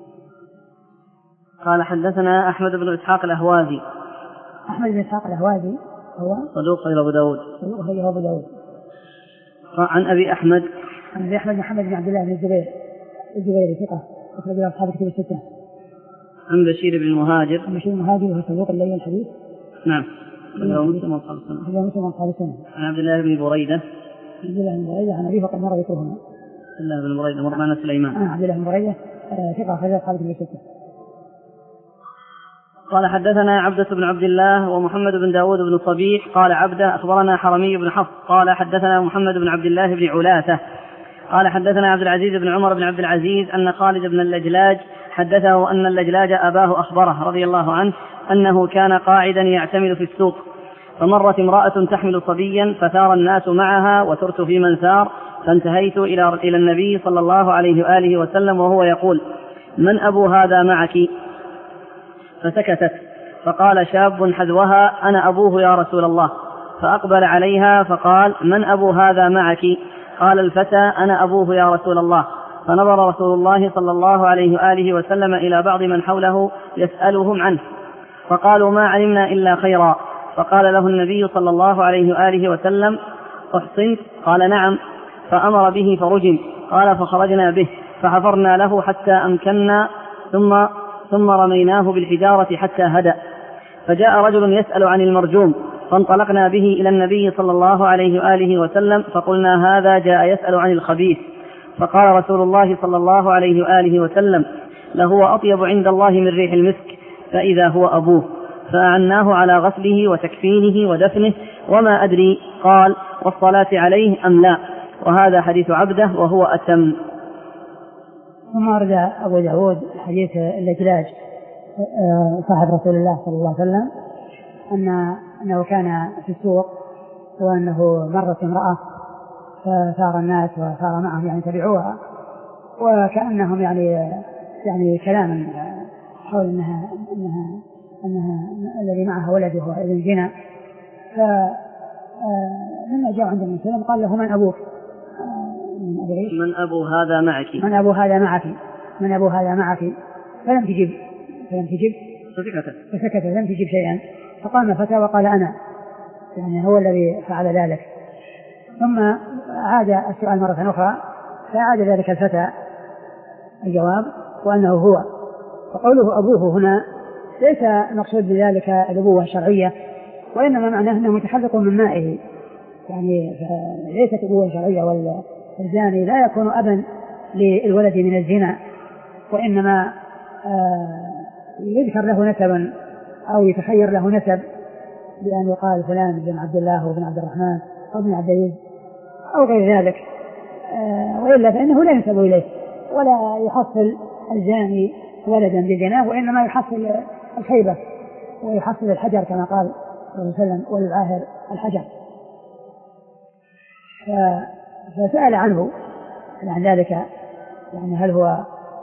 قال حدثنا أحمد بن إسحاق الأهوازي. أحمد بن إسحاق الأهوازي هو صدوق غير أبو داود. صدوق غير أبو داود. عن أبي أحمد عن أبي أحمد محمد بن عبد الله بن الزبير الزبيري ثقة أخرج له أصحاب الكتب الستة. عن بشير بن المهاجر. عن بشير المهاجر وهو صدوق الليل الحديث. نعم. عن عبد الله بن بريدة. عبد الله بن بريدة عن أبيه وقد مر ذكرهما. عبد الله بن بريدة مر معنا سليمان. عبد الله بن بريدة ثقة أخرج له أصحاب الكتب الستة. قال حدثنا عبدة بن عبد الله ومحمد بن داود بن صبيح. قال عبدة أخبرنا حرمي بن حفص قال حدثنا محمد بن عبد الله بن علاثة قال حدثنا عبد العزيز بن عمر بن عبد العزيز أن خالد بن اللجلاج حدثه أن اللجلاج أباه أخبره رضي الله عنه أنه كان قاعدا يعتمل في السوق، فمرت امرأة تحمل صبيا فثار الناس معها وسرت في من سار، فانتهيت إلى إلى النبي صلى الله عليه وآله وسلم وهو يقول: من أبو هذا معك؟ فسكتت، فقال شاب حذوها: أنا أبوه يا رسول الله. فأقبل عليها فقال: من أبو هذا معك؟ قال الفتى: أنا أبوه يا رسول الله. فنظر رسول الله صلى الله عليه وآله وسلم إلى بعض من حوله يسألهم عنه، فقالوا: ما علمنا إلا خيرا. فقال له النبي صلى الله عليه وآله وسلم: أحصنت؟ قال: نعم. فأمر به فرجم. قال: فخرجنا به فحفرنا له حتى أمكنا ثم ثم رميناه بالحجارة حتى هدأ. فجاء رجل يسأل عن المرجوم، فانطلقنا به إلى النبي صلى الله عليه وآله وسلم فقلنا: هذا جاء يسأل عن الخبيث. فقال رسول الله صلى الله عليه وآله وسلم: لهو أطيب عند الله من ريح المسك، فإذا هو أبوه. فأعناه على غسله وتكفينه ودفنه، وما أدري قال: والصلاة عليه أم لا. وهذا حديث عبده وهو أتم. ثم أرد أبو داود حديث اللجلاج صاحب رسول الله صلى الله عليه وسلم أن أنه كان في السوق وأنه مرت امرأة فثار الناس وثار معهم يعني تبعوها، وكأنهم يعني يعني كلاما حول أنها أنها أنها الذي معها ولده هو ابن زنا. فلما جاء عند النبي صلى الله عليه وسلم قال له: من أبوك؟ من أبو هذا معك؟ من أبو هذا معك؟ من أبو هذا معك؟ فلم تجب فلم تجب فسكتت فسكتت لم تجب شيئا. فقام فتى وقال: أنا، يعني هو الذي فعل ذلك. ثم عاد السؤال مرة أخرى فعاد ذلك الفتى الجواب وأنه هو. فقوله أبوه هنا ليس مقصود بذلك الأبوة الشرعية، وإنما معناه أنه متحقق من مائه، يعني ليست أبوة شرعية. والزاني لا يكون أبا للولد من الزنا، وإنما يذكر له نسبا أو يتخير له نسب بأن يقال فلان بن عبد الله وبن عبد الرحمن أو بن عبد العزيز أو غير ذلك، وإلا فإنه لا ينسب إليه ولا يحصل الزاني ولدا بزناه، وإنما يحصل الخيبة ويحصل الحجر كما قال صلى الله عليه وسلم: وللعاهر الحجر. فسأل عنه عن ذلك، يعني هل هو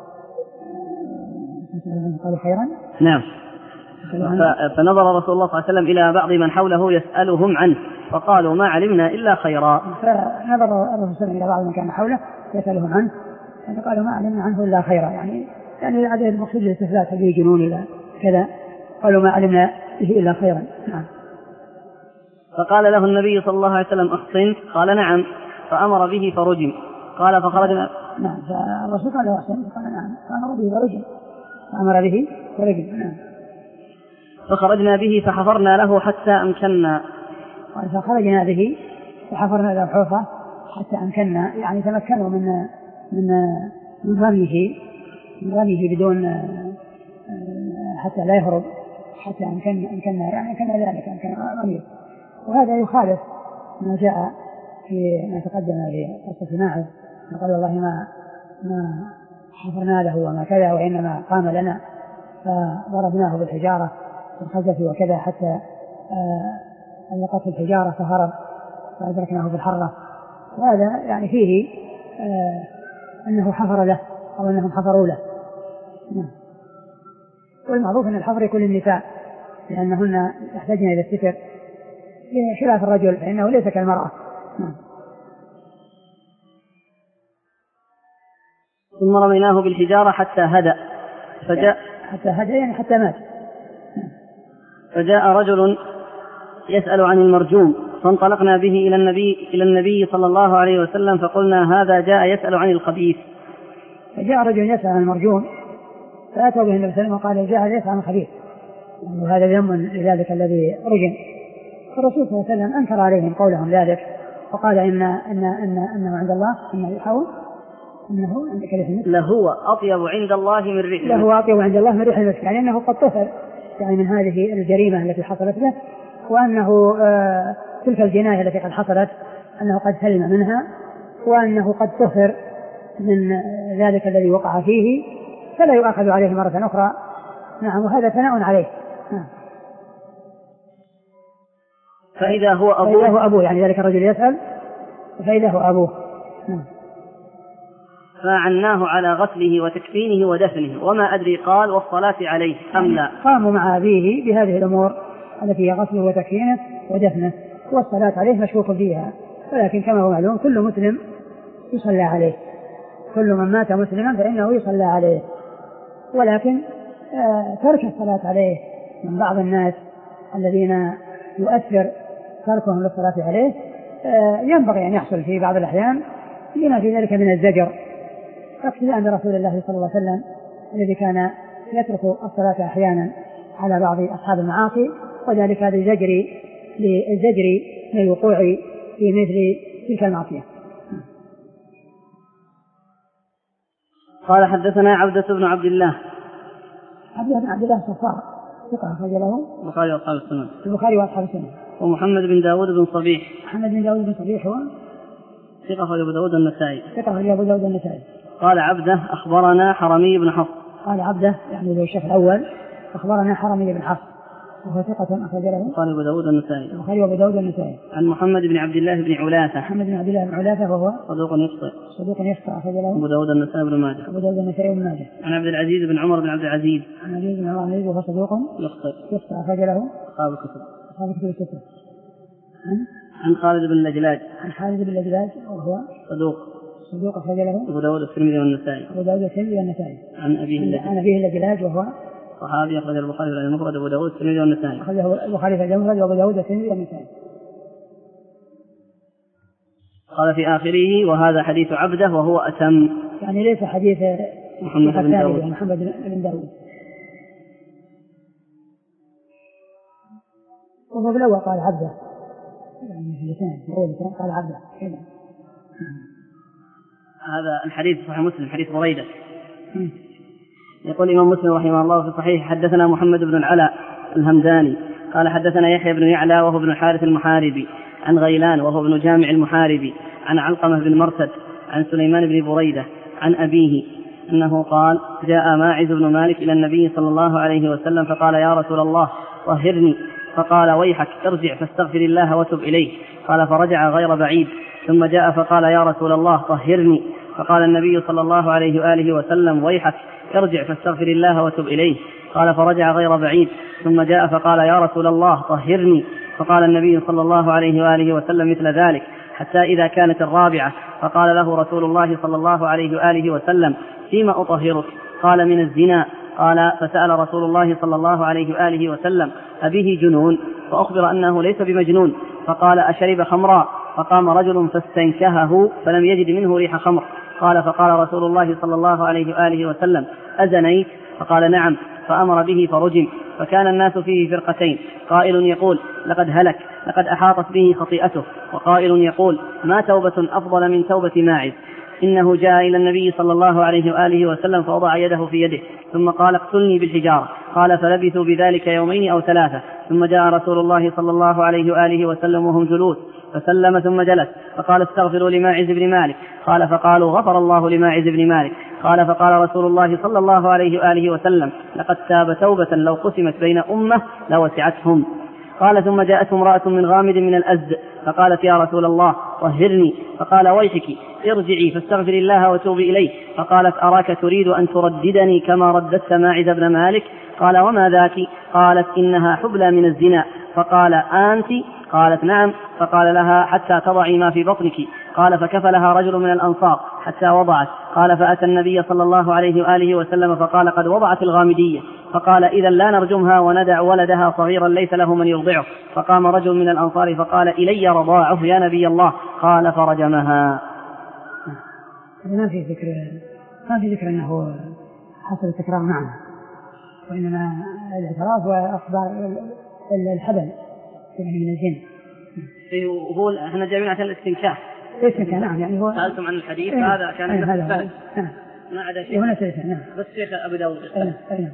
قال خيرا؟ نعم. فنظر رسول الله صلى الله عليه وسلم إلى بعض من حوله يسألهم عنه، فقالوا: ما علمنا إلا خيرا. فنظر الرسول صلى الله عليه وسلم إلى بعض من كان حوله يسألهم عنه، فقالوا: ما علمنا عنه إلا خيرا، يعني يعني هذا المقصود الاستفلاس هل يجنون إلى كذا، قالوا: ما علمنا به إلا خيرا. نعم. فقال له النبي صلى الله عليه وسلم: أحصنت؟ قال: نعم. فأمر به فرجم. قال فخرجنا. نعم. فالرسول قال له أحسن، قال نعم، فأمر به فرجم، فأمر به فرجم. نعم. فخرجنا به فحفرنا له حتى أمكنا. قال فخرجنا به فحفرنا له حفرة حتى أمكنا، يعني تمكنوا من من من رميه من رميه بدون حتى لا يهرب، حتى أمكن أمكنا يعني أمكن ذلك أمكن رميه. وهذا يخالف ما جاء في ما تقدم في قصة ماعز، قال والله ما ما حفرنا له وما كذا، وإنما قام لنا فضربناه بالحجارة والخزف وكذا حتى ألقته الحجارة فهرب فأدركناه بالحرة. وهذا يعني فيه آه أنه حفر له أو أنهم حفروا له. نعم. والمعروف أن الحفر يكون للنساء لأنهن يحتاجن إلى الستر بخلاف الرجل فإنه ليس كالمرأة. نعم. ثم رميناه بالحجارة حتى هدأ فجاء حتى هدأ يعني حتى مات. فجاء رجل يسأل عن المرجوم فانطلقنا به إلى النبي إلى النبي صلى الله عليه وسلم فقلنا هذا جاء يسأل عن الخبيث. فجاء رجل يسأل عن المرجوم فأتوا به النبي صلى الله عليه وسلم وقال جاء يسأل عن الخبيث، وهذا ذم لذلك الذي رجم. فالرسول صلى الله عليه وسلم أنكر عليهم قولهم ذلك وقال إن إن إن إنه عند الله إنه يحاول إنه لهو أطيب عند الله من ريح لهو أطيب عند الله من ريح المسك، يعني أنه قد طهر يعني من هذه الجريمة التي حصلت له، وأنه آه تلك الجناية التي قد حصلت أنه قد سلم منها، وأنه قد طهر من ذلك الذي وقع فيه فلا يؤاخذ عليه مرة أخرى. نعم. وهذا ثناء عليه. نعم. فإذا هو أبوه, فإذا هو أبوه يعني ذلك الرجل يسأل فإذا هو أبوه. نعم. فعناه على غسله وتكفينه ودفنه وما أدري قال والصلاة عليه أم لا. قاموا مع أبيه بهذه الأمور التي هي غسله وتكفينه ودفنه، والصلاة عليه مشكوك فيها، ولكن كما هو معلوم كل مسلم يصلى عليه، كل من مات مسلما فإنه يصلى عليه، ولكن آه ترك الصلاة عليه من بعض الناس الذين يؤثر تركهم للصلاة عليه آه ينبغي أن يحصل في بعض الأحيان لما في ذلك من الزجر، فاقتداء برسول الله صلى الله عليه وسلم الذي كان يترك الصلاة أحيانا على بعض أصحاب المعاصي، وذلك هذا الزجر للزجر من الوقوع في مثل تلك المعصية. قال حدثنا عبدة بن عبد الله. عبدة بن عبد الله الصفار ثقة أخرج له البخاري وأصحاب السنن. البخاري وأصحاب السنن. ومحمد بن داود بن صبيح. محمد بن داود بن صبيح هو ثقة أخرج أبو داود النسائي. ثقة أخرج أبو داود النسائي. قال عبده أخبرنا حرمي بن حفص. قال عبده يعني ذو الشيخ الأول أخبرنا حرمي بن حفص وهو ثقة أخرج له البخاري وأبو داود النسائي. البخاري وأبو داود النسائي. عن محمد بن عبد الله بن علاثة. محمد بن عبد الله بن علاثة وهو صدوق يخطئ. صدوق يخطئ أخرج له أبو داود النسائي بن ماجه. أبو داود النسائي بن ماجه. عن عبد العزيز بن عمر بن عبد العزيز. عن عبد العزيز بن عمر بن عبد وهو صدوق يخطئ. يخطئ أخرج له أصحاب الكتب. أصحاب الكتب الستة. عن عن خالد بن لجلاج. عن خالد بن لجلاج وهو صدوق صدوق أخرج له أبو داود الترمذي والنسائي. أبو داود الترمذي والنسائي. عن أبيه اللجلاج. عن أبيه اللجلاج وهو صحابي أخرج البخاري في المفرد أبو داود الترمذي والنسائي. أخرجه البخاري في المفرد وأبو داود الترمذي والنسائي. قال في آخره وهذا حديث عبده وهو أتم، يعني ليس حديث محمد بن داود. محمد بن داود. وهو بالأول قال عبده يعني في اللسان قال عبده كذا. هذا الحديث صحيح مسلم حديث بريدة. يقول الإمام مسلم رحمه الله في الصحيح حدثنا محمد بن العلاء الهمداني قال حدثنا يحيى بن يعلى وهو ابن الحارث المحاربي عن غيلان وهو ابن جامع المحاربي عن علقمة بن مرثد عن سليمان بن بريدة عن أبيه أنه قال جاء ماعز بن مالك إلى النبي صلى الله عليه وسلم فقال يا رسول الله طهرني، فقال ويحك ارجع فاستغفر الله وتب إليه، قال فرجع غير بعيد ثم جاء فقال يا رسول الله طهرني، فقال النبي صلى الله عليه وآله وسلم ويحك ارجع فاستغفر الله وتب إليه، قال فرجع غير بعيد ثم جاء فقال يا رسول الله طهرني، فقال النبي صلى الله عليه وآله وسلم مثل ذلك حتى إذا كانت الرابعة فقال له رسول الله صلى الله عليه وآله وسلم فيما أطهرك؟ قال من الزنا. قال فسأل رسول الله صلى الله عليه وآله وسلم أبيه جنون؟ فأخبر أنه ليس بمجنون، فقال أشرب خمرا؟ فقام رجل فاستنكهه فلم يجد منه ريح خمر. قال فقال رسول الله صلى الله عليه وآله وسلم أزنيت؟ فقال نعم. فأمر به فرجم. فكان الناس فيه فرقتين، قائل يقول لقد هلك لقد أحاطت به خطيئته، وقائل يقول ما توبة أفضل من توبة ماعز، إنه جاء إلى النبي صلى الله عليه وآله وسلم فوضع يده في يده ثم قال اقتلني بالحجارة. قال فلبثوا بذلك يومين أو ثلاثة، ثم جاء رسول الله صلى الله عليه وآله وسلم وهم جلوس فسلم ثم جلس فقال استغفروا لماعز بن مالك. قال فقالوا غفر الله لماعز بن مالك. قال فقال رسول الله صلى الله عليه وآله وسلم لقد تاب توبة لو قسمت بين أمة لوسعتهم. قال ثم جاءت امرأة من غامد من الأزد فقالت يا رسول الله طهرني. فقال ويحك ارجعي فاستغفر الله وتوبي إليه. فقالت أراك تريد أن ترددني كما رددت ماعز بن مالك. قال وما ذاك؟ قالت إنها حبلى من الزنا. فقال أنت؟ قالت نعم. فقال لها حتى تضعي ما في بطنك. قال فكفلها رجل من الأنصار حتى وضعت. قال فأتى النبي صلى الله عليه وآله وسلم فقال قد وضعت الغامدية. فقال إذا لا نرجمها وندع ولدها صغيرا ليس له من يرضعه. فقام رجل من الأنصار فقال إلي رضاعه يا نبي الله. قال فرجمها. ما في ذكر ما في ذكر أنه حصل التكرار معنا، وإنما الاعتراف وأخبار الحبل من الجن. هو احنا جايبين عشان الاستنكاف. الاستنكاف نعم، يعني هو سألتم عن الحديث ايه هذا كان ايه هذا نعم ما عدا شيء هنا سلسة نعم بس شيخ أبو داود. ايه ايه.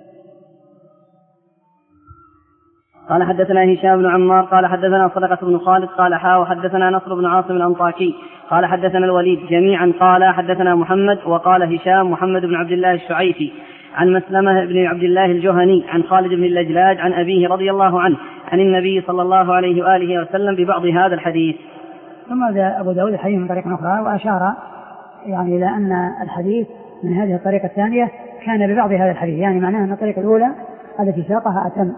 قال حدثنا هشام بن عمار قال حدثنا صدقة بن خالد قال حا وحدثنا نصر بن عاصم الأنطاكي قال حدثنا الوليد جميعا قال حدثنا محمد وقال هشام محمد بن عبد الله الشعيثي عن مسلمة بن عبد الله الجهني عن خالد بن اللجلاج عن أبيه رضي الله عنه عن النبي صلى الله عليه وآله وسلم ببعض هذا الحديث. ثم ذا أبو داود الحديث من طريق أخرى وأشار يعني إلى أن الحديث من هذه الطريقة الثانية كان ببعض هذا الحديث، يعني معناه أن الطريقة الأولى التي ساقها أتم.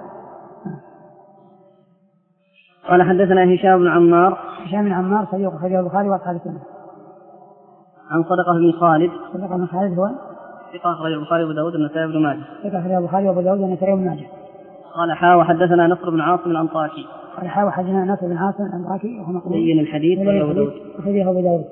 قال حدثنا هشام بن عمار هشام بن عمار صديق أخرجه البخاري وأصحاب السنة. عن صدقة بن خالد صدقة بن خالد هو ثقة أخرجه البخاري وأبو داود والنسائي بن ماجه. ثقة أخرجه البخاري وأبو داود والنسائي بن ماجه. قال حا وحدثنا نصر بن عاصم الأنطاكي قال حا وحدثنا نصر بن عاصم الأنطاكي وهو مقبول بين الحديث وأبو داود أخرجه أبو داود.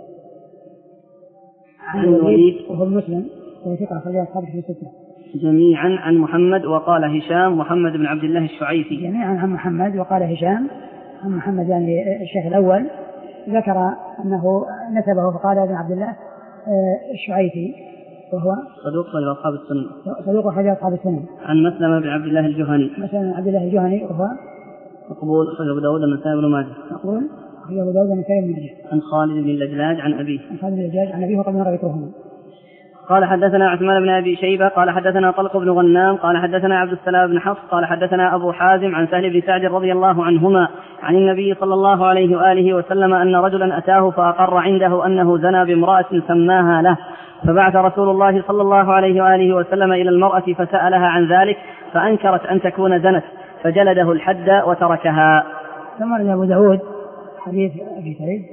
عن الوليد وهو مسلم وهو ثقة أخرجه أصحاب الكتب الستة جميعا عن محمد وقال هشام محمد بن عبد الله الشعيثي جميعا عن محمد وقال هشام عن محمد يعني الشيخ الأول ذكر أنه نسبه فقال ابن عبد الله الشعيثي وهو صدوق أخرج أصحاب السنن صدوق أخرج أصحاب السنن. عن مسلمة بن عبد الله الجهني مسلمة بن عبد الله الجهني وهو مقبول أخرج أبو داود والنسائي بن ماجه مقبول أخرج أبو داود والنسائي بن ماجه. عن خالد بن اللجلاج عن أبيه عن خالد بن اللجلاج عن أبيه وقد مر ذكرهما. قال حدثنا عثمان بن أبي شيبة قال حدثنا طلق بن غنام قال حدثنا عبد السلام بن حفص قال حدثنا أبو حازم عن سهل بن سعد رضي الله عنهما عن النبي صلى الله عليه وآله وسلم أن رجلا أتاه فأقر عنده أنه زنى بامرأة سماها له، فبعث رسول الله صلى الله عليه وآله وسلم إلى المرأة فسألها عن ذلك فأنكرت أن تكون زنت فجلده الحد وتركها. ثم رد أبو داود حديث أبي سعيد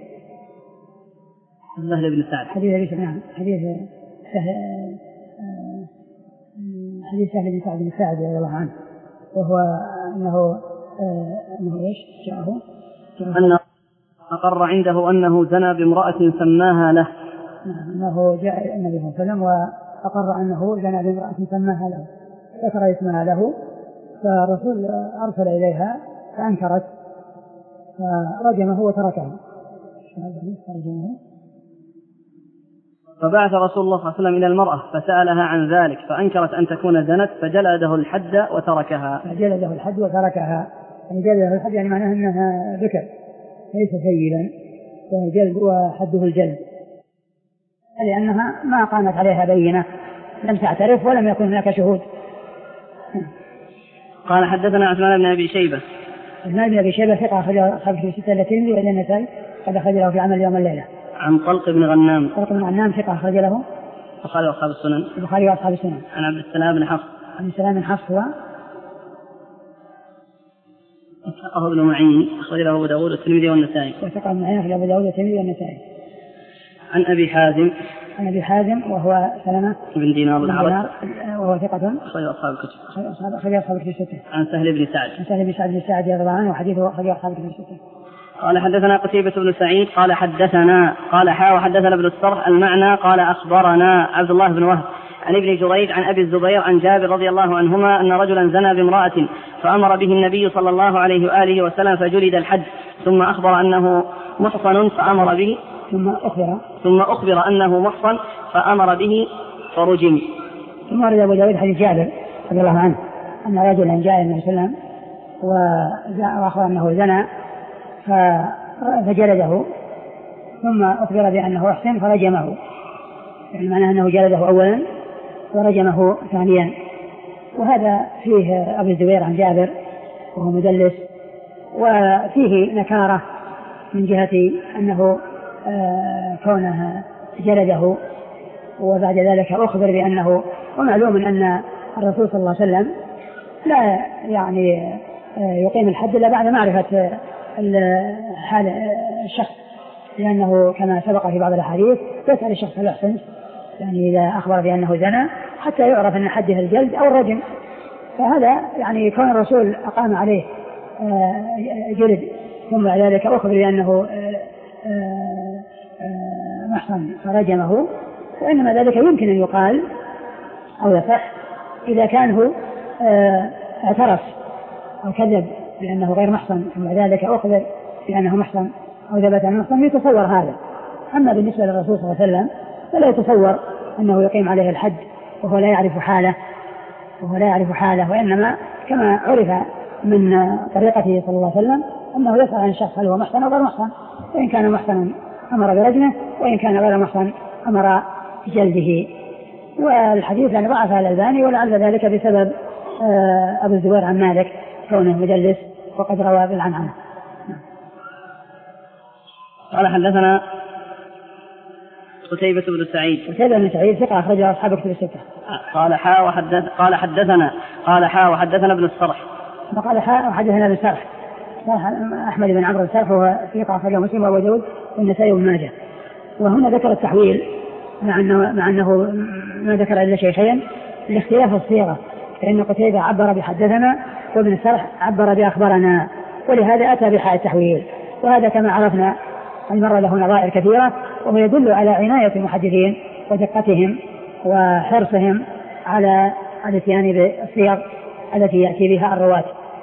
سهل بن سعد حديث أبي سعيد حديث حديث سهل بن سعد بن سعد رضي الله عنه وهو أنه أنه إيش جاءه أن أقر عنده أنه زنى بامرأة سماها له، أنه جاء النبي صلى الله عليه وسلم وأقر أنه زنى بامرأة سماها له ذكر اسمها له، فالرسول أرسل إليها فأنكرت فرجمه وتركها. فبعث رسول الله صلى الله عليه وسلم إلى المرأة فسألها عن ذلك فأنكرت أن تكون زنت فجلده الحد وتركها. فجلده الحد وتركها يعني جلده الحد يعني معناه أنها ذكر ليس سيلا وجلد وحده الجلد لأنها ما قامت عليها بينة لم تعترف ولم يكن هناك شهود. قال حدثنا عثمان بن أبي شيبة عثمان بن أبي شيبة ثقة أخرج أصحاب الكتب الستة الترمذي وابن النسائي قد أخرج له في عمل يوم الليلة. عن طلق بن غنام طلق بن غنام ثقة أخرج له البخاري وأصحاب السنن البخاري وأصحاب السنن. عن عبد السلام بن حفص عن السلام بن حفص هو وثقه ابن معين أخرج له أبو داود والترمذي والنسائي وثقه ابن معين أخرج أبو داود والترمذي والنسائي. عن أبي حازم عن أبي حازم وهو سلمة بن دينار العرج وهو ثقة أخرج أصحاب الكتب أخرج أصحاب الكتب الستة. عن سهل بن سعد عن سهل بن سعد بن سعد رضي الله عنه وحديثه أخرج أصحاب الكتب الستة. قال حدثنا قتيبة بن سعيد قال حدثنا قال حا وحدثنا ابن الصرح المعنى قال أخبرنا عبد الله بن وهب عن ابن جريج عن أبي الزبير عن جابر رضي الله عنهما أن رجلا زنى بامرأة فأمر به النبي صلى الله عليه وآله وسلم فجلد الحد ثم أخبر أنه محصن فأمر به ثم أخبر ثم أخبر أنه محصن فأمر به فرجم. ثم ورد أبو داود حديث جابر رضي الله عنه أن رجلا جاء النبي صلى الله عليه وسلم وأخبر أنه زنى فجلده ثم أخبر بأنه أحسن فرجمه، يعني معناه أنه جلده أولا ورجمه ثانيا. وهذا فيه أبو الزبير عن جابر وهو مدلس، وفيه نكارة من جهة أنه آه كونه جلده وبعد ذلك أخبر بأنه، ومعلوم أن الرسول صلى الله عليه وسلم لا يعني آه يقيم الحد إلا بعد معرفة حال الشخص، لأنه كما سبق في بعض الأحاديث يسأل الشخص الأحسن يعني إذا أخبر بأنه زنى حتى يعرف أن حده الجلد أو الرجم. فهذا يعني كون الرسول أقام عليه جلد ثم بعد ذلك أخبر بأنه محصن فرجمه، وإنما ذلك يمكن أن يقال أو يصح إذا كان هو اعترف أو كذب بأنه غير محصن ثم ذلك أخبر بأنه محصن أو ثبت أنه محصن يتصور هذا. أما بالنسبة للرسول صلى الله عليه وسلم فلا يتصور أنه يقيم عليه الحد وهو لا يعرف حاله وهو لا يعرف حاله وإنما كما عرف من طريقته صلى الله عليه وسلم أنه يسأل عن الشخص هل هو محصن أو غير محصن، وإن كان محصنا أمر برجمه وإن كان غير محصن أمر بجلده. والحديث يعني ضعفه الألباني ولعل ذلك بسبب أبو الزبير عن مالك كونه مدلس وقد روى بالعنعنة. قال حدثنا قتيبة بن سعيد قتيبة بن سعيد ثقة أخرجه أصحاب كتب الستة. قال حا وحدث قال حدثنا قال حا وحدثنا ابن الصرح قال حا وحدثنا ابن الصرح أحمد بن عمرو الصرح وهو ثقة أخرجه مسلم وأبو داود والنسائي وابن ماجه. وهنا ذكر التحويل مع أنه مع أنه ما ذكر إلا شيخين لاختلاف الصيغة، فإن قتيبة عبر بحدثنا وابن الصرح عبر بأخبرنا، ولهذا أتى بحاء التحويل. وهذا كما عرفنا المرة له نظائر كثيرة، وهو يدل على عناية المحدثين ودقتهم وحرصهم على الاتيان بالصيغ التي يأتي بها الرواة.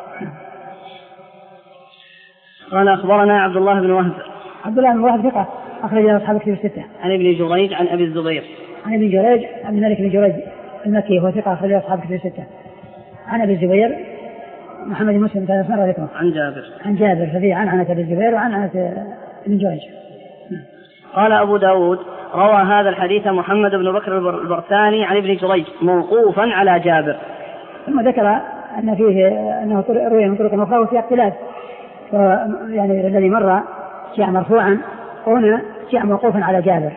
قال أخبرنا عبد الله بن وهب عبد الله بن وهب ثقة أخرجه أصحاب كتب الستة. عن ابن جريج عن أبي الزبير عن ابن جريج عن مالك بن جريج المكي وهو ثقة أخرجه أصحاب كتب الستة. عن أبي الزبير محمد بن مسلم ثلاث مرة ذكره. عن جابر عن جابر ففي عن عنة أبي الزبير وعن عنة ابن جريج. قال أبو داود روى هذا الحديث محمد بن بكر البرساني عن ابن جريج موقوفا على جابر، ثم ذكر أن فيه أنه روي من طرق أخرى وفي اختلاف، يعني الذي مر شيء مرفوعا وهنا شيء موقوفا على جابر.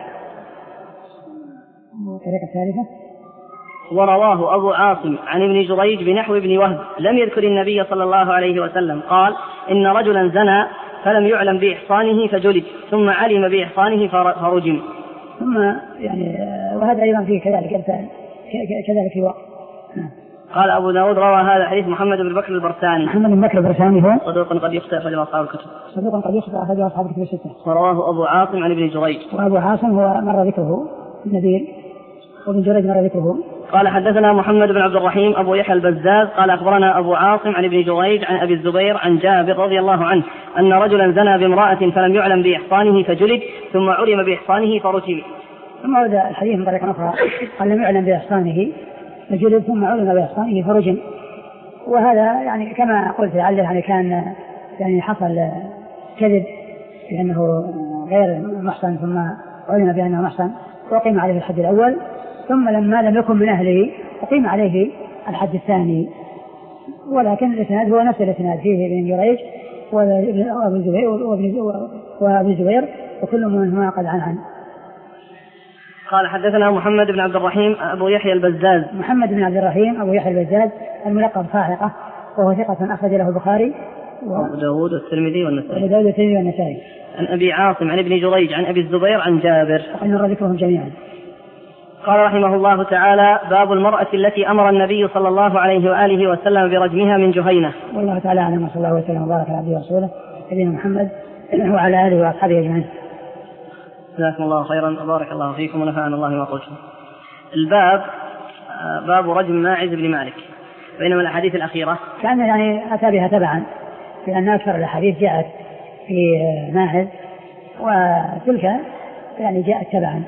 الطريقة الثالثة ورواه أبو عاصم عن ابن جريج بنحو ابن وهب لم يذكر النبي صلى الله عليه وسلم قال إن رجلا زنى فلم يعلم بإحصانه فجلد ثم علم بإحصانه فرجم. ثم يعني وهذا أيضا فيه كذلك كذلك في وقت. قال أبو داود روى هذا الحديث محمد بن بكر البرساني محمد بن بكر البرساني هو صدوق قد يخطئ أخرج أصحاب الكتب صدوق قد يخطئ أخرج أصحاب الكتب الستة. ورواه أبو عاصم عن ابن جريج وأبو عاصم هو مر ذكره النبيل وابن جريج مر ذكره. قال حدثنا محمد بن عبد الرحيم أبو يحيى البزاز قال أخبرنا أبو عاصم عن ابن جريج عن أبي الزبير عن جابر رضي الله عنه أن رجلا زنى بامرأة فلم يعلم بإحصانه فجلد ثم علم بإحصانه فرجم. ثم ورد الحديث من طريقة أخرى قال لم يعلم بإحصانه فجلد ثم علم بإحصانه فرجم. وهذا يعني كما قلت لعله يعني كان يعني حصل كذب لأنه غير محصن ثم علم بأنه محصن وقيم عليه الحد الأول، ثم لما لم يكن من أهله أقيم عليه الحد الثاني. ولكن الإسناد هو نفس الإسناد فيه ابن جريج وابن الزبير وابن الزبير وكل منهما قد عن عن. قال حدثنا محمد بن عبد الرحيم أبو يحيى البزاز محمد بن عبد الرحيم أبو يحيى البزاز الملقب صاعقة وهو ثقة أخرج له البخاري وأبو داود والترمذي والنسائي وأبو داود والترمذي والنسائي. عن أبي عاصم عن ابن جريج عن أبي الزبير عن جابر وقد مر ذكرهم جميعا. قال رحمه الله تعالى باب المرأة التي أمر النبي صلى الله عليه وآله وسلم برجمها من جهينة. والله تعالى أعلم وصلى الله وسلم وبارك على عبده ورسوله نبينا محمد وعلى آله وأصحابه أجمعين. جزاكم الله خيرا وبارك الله فيكم ونفعنا الله ما قلتم. الباب باب رجم ماعز بن مالك، بينما الأحاديث الأخيرة كان يعني أتى بها تبعا، لأن أكثر الأحاديث جاءت في ماعز وتلك يعني جاءت تبعا.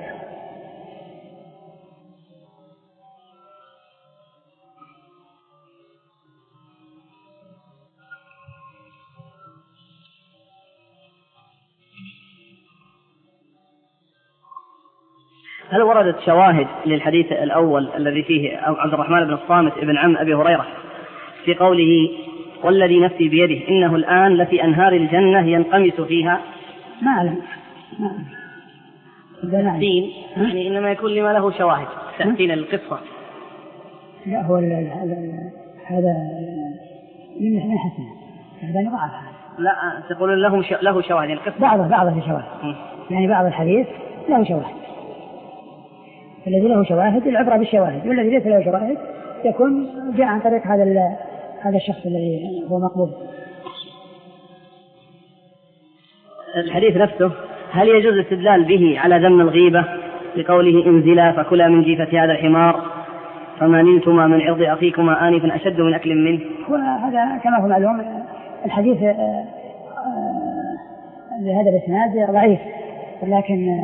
هل وردت شواهد للحديث الأول الذي فيه عبد الرحمن بن الصامت ابن عم أبي هريرة في قوله والذي نفسي بيده إنه الآن لفي أنهار الجنة ينقمس فيها؟ ما أعلم. تحسين يعني إنما يكون لما له شواهد تحسين القصة. لا هو هذا من حسن هذا نضعف. لا تقولون له له شواهد القصة بعضه بعضه شواهد م. يعني بعض الحديث له شواهد. الذي له شواهد العبرة بالشواهد، والذي ليس له شواهد يكون جاء عن طريق هذا هذا الشخص الذي هو مقبول. الحديث نفسه هل يجوز الاستدلال به على ذم الغيبة لقوله انزلا فكلا من جيفة هذا الحمار فما نلتما من عرض أخيكما آنفا أشد من أكل منه؟ وهذا كما هو معلوم الحديث بهذا الإسناد ضعيف، ولكن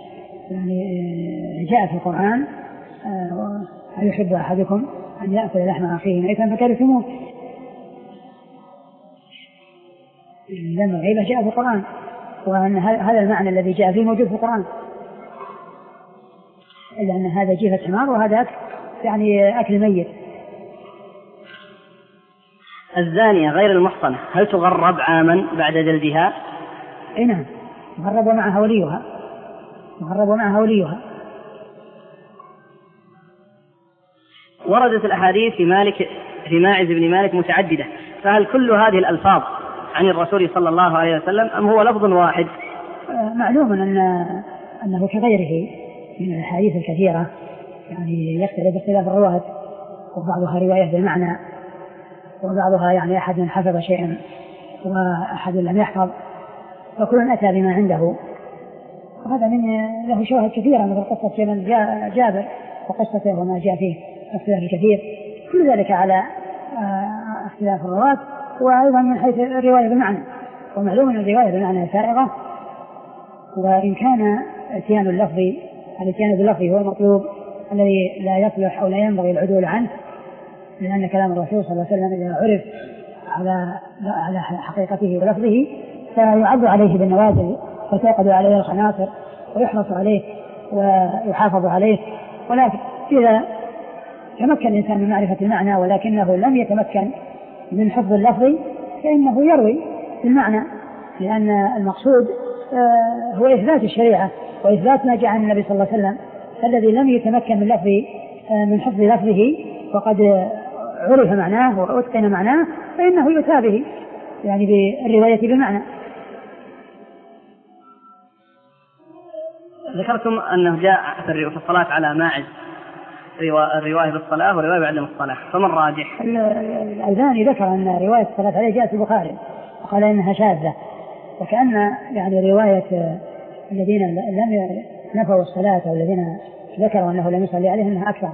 يعني جاء في القرآن هل يحب أحدكم أن يأكل لحم أخيه ميتا فكرهتموه؟ ذم الغيبة جاء في القرآن، وأن هذا المعنى الذي جاء فيه موجود في القرآن، إلا أن هذا جيفة حمار وهذا يعني أكل ميت. الزانية غير المحصنة هل تغرب عاما بعد جلدها؟ اي نعم، تغرب معها وليها، تغرب معها وليها. وردت الأحاديث في مالك في ماعز بن مالك متعددة، فهل كل هذه الألفاظ عن الرسول صلى الله عليه وسلم أم هو لفظ واحد؟ معلوم أن أنه كغيره من الأحاديث الكثيرة يعني يختلف باختلاف الرواة، وبعضها رواية بالمعنى وبعضها يعني أحد حفظ شيئا وأحد لم يحفظ، فكل أتى بما عنده، وهذا من له شواهد كثيرة مثل قصة جابر وقصته وما جاء فيه اختلاف الكثير، كل ذلك على اختلاف الرواة، وأيضا من حيث الرواية بالمعنى، ومعلوم أن الرواية بالمعنى سائغة، وإن كان اتيان اللفظ الاتيان باللفظ هو المطلوب الذي لا يصلح أو لا ينبغي العدول عنه، لأن كلام الرسول صلى الله عليه وسلم إذا عرف على على حقيقته ولفظه فيعض عليه بالنوازل وتوقد عليه الخناصر ويحرص عليه ويحافظ عليه. ولكن إذا تمكن الإنسان من معرفة المعنى ولكنه لم يتمكن من حفظ اللفظ فإنه يروي المعنى، لأن المقصود هو إثبات الشريعة وإثبات ما جاء عن النبي صلى الله عليه وسلم، فالذي لم يتمكن من لفظ من حفظ لفظه وقد عرف معناه وأتقن معناه فإنه يؤتى به يعني بالرواية بالمعنى. ذكرتم أنه جاء في الصلاة على ماعز الرواية بالصلاة ورواية بعدم الصلاة، فمن راجح؟ الألباني ذكر أن رواية الصلاة عليه جاءت في البخاري وقال إنها شاذة، وكأن يعني رواية الذين لم نفوا الصلاة أو الذين ذكروا أنه لم يصلي عليه أنها أكثر.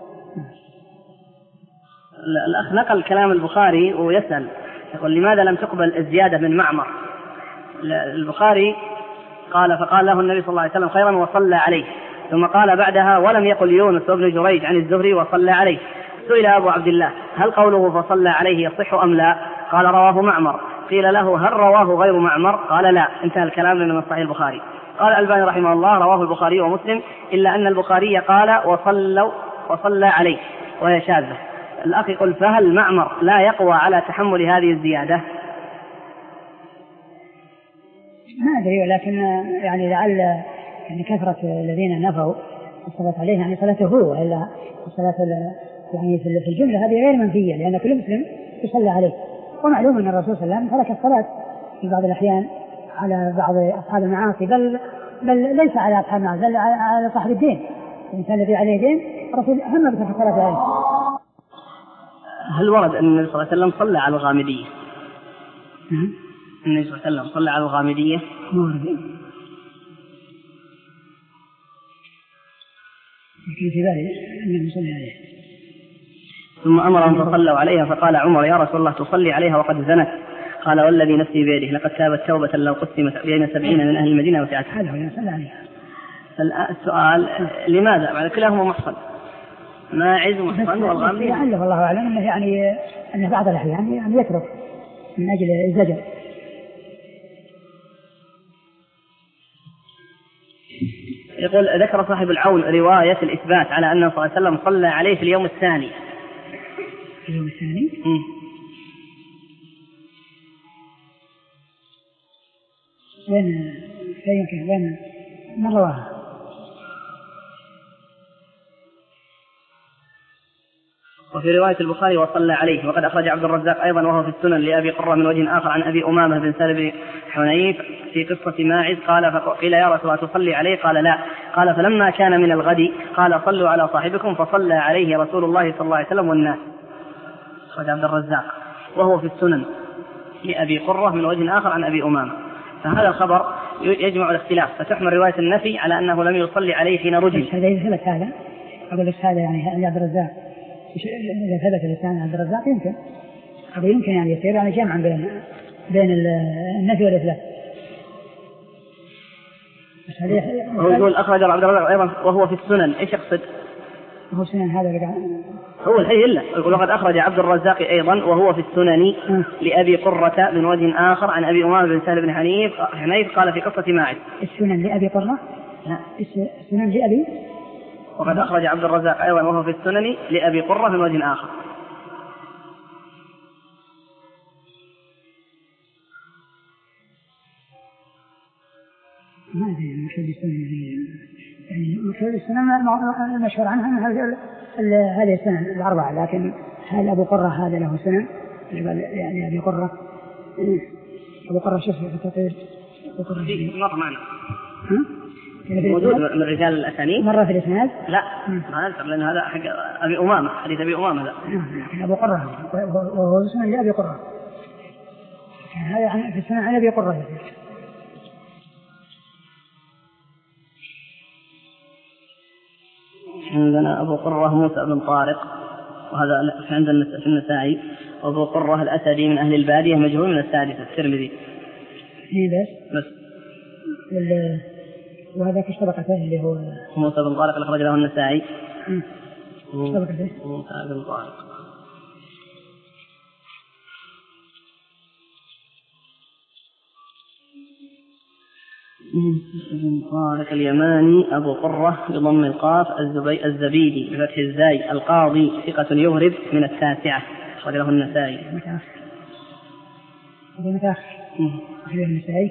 الأخ نقل كلام البخاري ويسأل يقول لماذا لم تقبل الزيادة من معمر؟ البخاري قال فقال له النبي صلى الله عليه وسلم خيرا وصلى عليه، ثم قال بعدها ولم يقل يونس وابن جريج عن الزهري وصلى عليه. سئل أبو عبد الله هل قوله فصلى عليه يصح أم لا؟ قال رواه معمر. قيل له هل رواه غير معمر؟ قال لا. انتهى الكلام من صحيح البخاري. قال الألباني رحمه الله رواه البخاري ومسلم إلا أن البخاري قال وصلوا وصلى عليه وهي شاذة. الأخ يقول فهل معمر لا يقوى على تحمل هذه الزيادة؟ ما أدري، ولكن يعني لعل يعني كثرة الذين نفوا الصلاة عليه يعني صلاته هو، إلا الصلاة يعني في الجملة هذه غير منفية، لأن كل مسلم يصلى عليه، ومعلوم أن الرسول صلى الله عليه وسلم ترك الصلاة في بعض الأحيان على بعض أصحاب المعاصي، بل بل ليس على أصحاب المعاصي بل على صاحب الدين، الإنسان الذي عليه دين الرسول هم بترك الصلاة عليه. هل ورد أن النبي صلى الله عليه وسلم صلى على الغامدية؟ النبي صلى الله عليه وسلم صلى على الغامدية؟ لكن في بالي أنه صلى عليه. ثم أمرهم فصلوا عليها فقال عمر يا رسول الله تصلي عليها وقد زنت؟ قال والذي نفسي بيده لقد تابت توبة لو قسمت بين سبعين من أهل المدينة وسعتها. هذا صلى عليها. السؤال لماذا؟ معنى كلاهما محصن، ماعز محصن والغامدي. لعله والله أعلم أنه يعني أنه بعض الأحيان يعني يترك من أجل الزجر. يقول ذكر صاحب العون رواية الإثبات على أنه صلى الله عليه وسلم صلى عليه في اليوم الثاني. اليوم الثاني؟ م. وين فين وين من رواها؟ وفي رواية البخاري وصلى عليه. وقد أخرج عبد الرزاق أيضا وهو في السنن لأبي قرة من وجه آخر عن أبي أمامة بن سالم بن حنيف في قصة ماعز قال فقيل يا رسول الله تصلي عليه؟ قال لا. قال فلما كان من الغد قال صلوا على صاحبكم فصلى عليه رسول الله صلى الله عليه وسلم والناس. أخرج عبد الرزاق وهو في السنن لأبي قرة من وجه آخر عن أبي أمامة. فهذا الخبر يجمع الاختلاف، فتحمل رواية النفي على أنه لم يصلي عليه حين رجل. هذا يثبت هذا أقول لك هذا يعني عبد الرزاق إذا ثبت الإنسان عبد الرزاق يمكن هذا يمكن يعني يصير يعني جمعا بين بين النفي والإثبات. هو يقول أخرج عبد الرزاق أيضا وهو في السنن، إيش يقصد؟ هو السنن هذا اللي هو الحي إلا يقول وقد أخرج عبد الرزاق أيضا وهو في السنن لأبي قرة من وجه آخر عن أبي أمامة بن سهل بن حنيف حنيف قال في قصة ماعز. السنن لأبي قرة؟ لا السنن لأبي. وقد أخرج عبد الرزاق أيضا وهو في السنن لأبي قرة من وجه آخر. ما أدري مشهور السنن يعني مشهور السنن المشهور عنها هذه السنن الأربعة، لكن هل أبو قرة هذا له سنن؟ يعني أبي قرة أبو قرة شوف في التطوير أبو قرة مر معنا موجود من رجال الأسانيد مرة في الإسناد؟ لا ما نذكر لأن هذا حق أبي أمامة حديث أبي أمامة لا لكن أبو قرة وهو سنن لأبي قرة هذا في السنن عن أبي قرة. عندنا أبو قرة موسى بن طارق وهذا عندنا في النسائي. أبو قرة الأسدي من أهل البادية مجهول من السادسة الترمذي. إيه بس بس وهذا كش طبقته اللي هو موسى بن طارق اللي أخرج له النسائي. طبقته موسى بن طارق بن طارق اليماني أبو قرة بضم القاف الزبي الزبيدي بفتح الزاي القاضي ثقة يهرب من التاسعة أخرج له النسائي. هذا متأخر أخرج النسائي.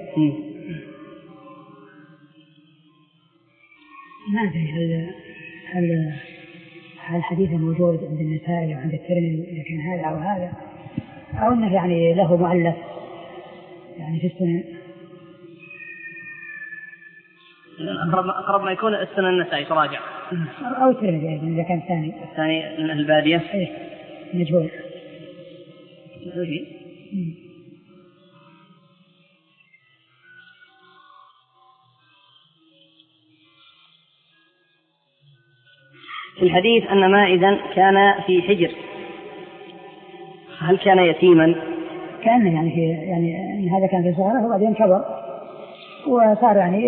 ما أدري هل هل هل الحديث موجود عند النسائي وعند الترمذي إذا كان هذا أو هذا أو أنه يعني له مؤلف يعني في السنن. أقرب أقرب ما يكون السنن النسائي تراجع أو الترمذي أيضا إذا كان ثاني الثاني من أهل البادية إيه مجهول. في الحديث أن ماعزا كان في حجر، هل كان يتيما؟ كان يعني في يعني هذا كان في صغره وبعدين كبر وصار يعني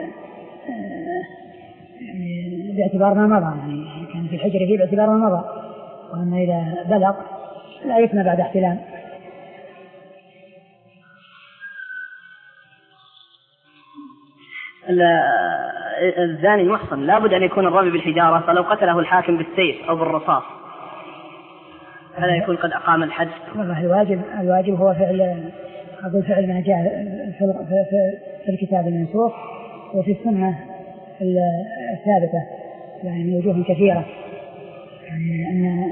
يعني باعتبار ما مضى يعني كان في الحجر فيه باعتبار ما مضى، وأن إذا بلغ لا يفنى بعد احتلام. الزاني المحصن لابد أن يكون الرمي بالحجارة، فلو قتله الحاكم بالسيف أو بالرصاص هذا يكون قد أقام الحد. والله الواجب الواجب هو فعل أقول فعل ما جاء في, في, في, في الكتاب المنسوخ وفي السنة الثابتة يعني من وجوه كثيرة، يعني أن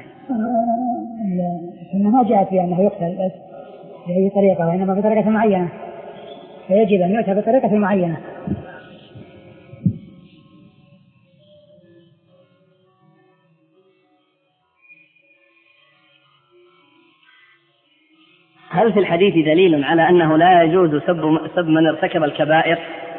السنة ما جاءت بأنه يقتل بس بأي طريقة وإنما بطريقة معينة، فيجب أن يؤتى بطريقة معينة. هل في الحديث دليل على أنه لا يجوز سب, سب من ارتكب الكبائر؟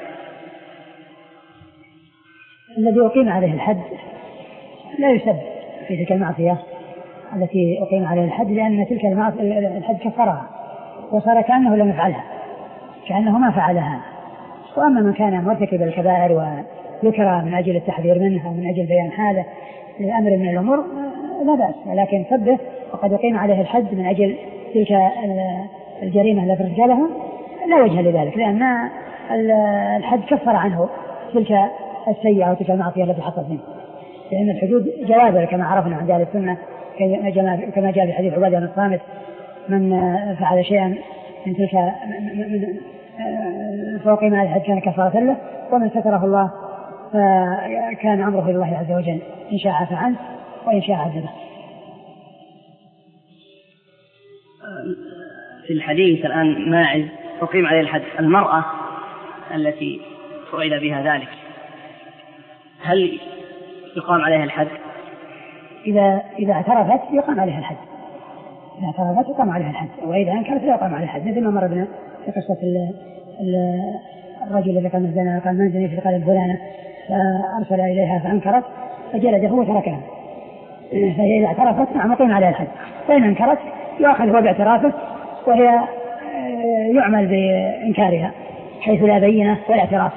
الذي أقيم عليه الحد لا يسب في تلك المعصية التي أقيم عليه الحد، لأن تلك الحد كفرها وصار كأنه لم يفعلها، كأنه ما فعلها. وأما من كان مرتكب الكبائر وذكر من أجل التحذير منها من أجل بيان حاله لأمر من الأمور لا بأس، ولكن سبه وقد أقيم عليه الحد من أجل تلك الجريمة التي ارتكبها لا وجه لذلك، لأن الحد كفر عنه تلك السيئة وتلك المعصية التي حصلت منه، لأن الحدود جوازا كما عرفنا عند أهل السنة كما جاء في حديث عبادة بن الصامت: من فعل شيئا من تلك فأقيم عليه الحد كان كفارة له، ومن ستره الله فكان أمره لله عز وجل، إن شاء عفا عنه وإن شاء عذبه. في الحديث الآن ماعز أقيم عليه الحد، المرأة التي فعل بها ذلك هل يقام عليها الحد؟ إذا إذا اعترفت يقام عليها الحد، إذا اعترفت يقام عليها الحد، وإذا أنكرت لا يقام عليها الحد، مثل ما مر بنا في قصة الرجل الذي قال من قال من زني في قال فلانة فأرسل إليها فأنكرت فجلده وتركها، فهي إذا اعترفت نعم يقيم عليها الحد، وإن أنكرت يأخذ هو باعترافه وهي يعمل بإنكارها حيث لا بينة ولا اعتراف.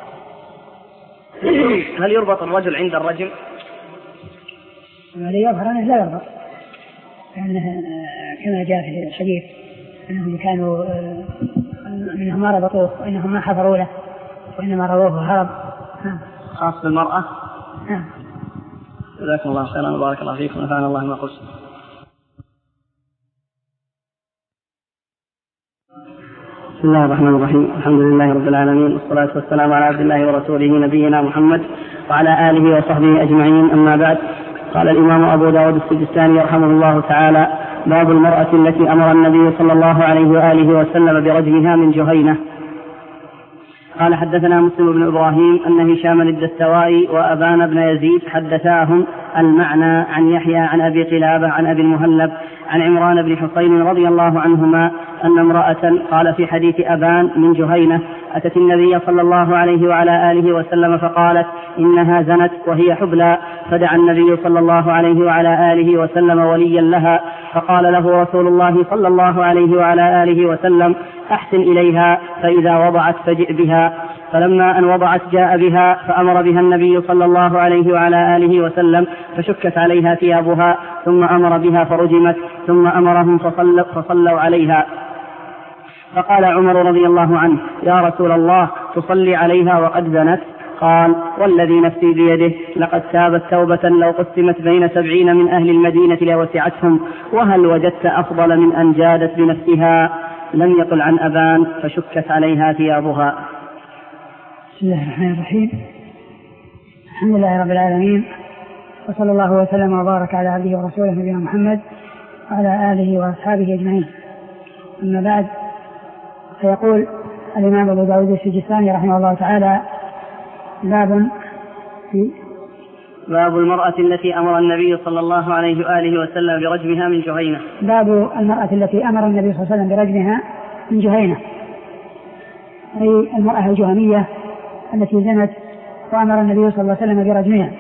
هل يربط الرجل عند الرجل؟ الذي يظهر أنه لا يربط، لأنه كما جاء في الحديث أنهم كانوا منهم ما ربطوه وإنهم ما حفروا له وإنما رووه هرب. خاص بالمرأة. نعم. جزاكم الله خيرا وبارك الله فيكم ونفعنا الله ما قلت. بسم الله الرحمن الرحيم، الحمد لله رب العالمين، والصلاة والسلام على عبد الله ورسوله نبينا محمد وعلى آله وصحبه أجمعين، أما بعد. قال الإمام أبو داود السجستاني رحمه الله تعالى: باب المرأة التي أمر النبي صلى الله عليه وآله وسلم برجمها من جهينة. قال: حدثنا مسلم بن إبراهيم أن هشام الدستوائي وأبان بن يزيد حدثاهم المعنى عن يحيى عن أبي قلابة عن أبي المهلب عن عمران بن حصين رضي الله عنهما أن امرأة قال في حديث أبان من جهينة أتت النبي صلى الله عليه وعلى آله وسلم فقالت إنها زنت وهي حبلى، فدعا النبي صلى الله عليه وعلى آله وسلم وليا لها، فقال له رسول الله صلى الله عليه وعلى آله وسلم: أحسن إليها، فإذا وضعت فجئ بها. فلما أن وضعت جاء بها فأمر بها النبي صلى الله عليه وعلى آله وسلم فشكت عليها ثيابها، ثم أمر بها فرجمت، ثم أمرهم فصلوا, فصلوا عليها. فقال عمر رضي الله عنه: يا رسول الله، تصلي عليها وقد زنت؟ قال: والذي نفسي بيده لقد تابت توبة لو قسمت بين سبعين من أهل المدينة لوسعتهم، وهل وجدت أفضل من أن جادت بنفسها؟ لم يقل عن أبان فشكت عليها ثيابها. بسم الله الرحمن الرحيم، الحمد لله رب العالمين، وصلى الله وسلم وبارك على عبده ورسوله نبينا محمد وعلى آله وأصحابه أجمعين، أما بعد. فيقول الإمام أبو داود السجستاني رحمه الله تعالى: باب في باب المرأة التي أمر النبي صلى الله عليه وآله وسلم برجمها من جهينة. باب المرأة التي أمر النبي صلى الله عليه وسلم برجمها من جهينة، أي المرأة الجهنية التي زنت وأمر النبي صلى الله عليه وسلم برجمها.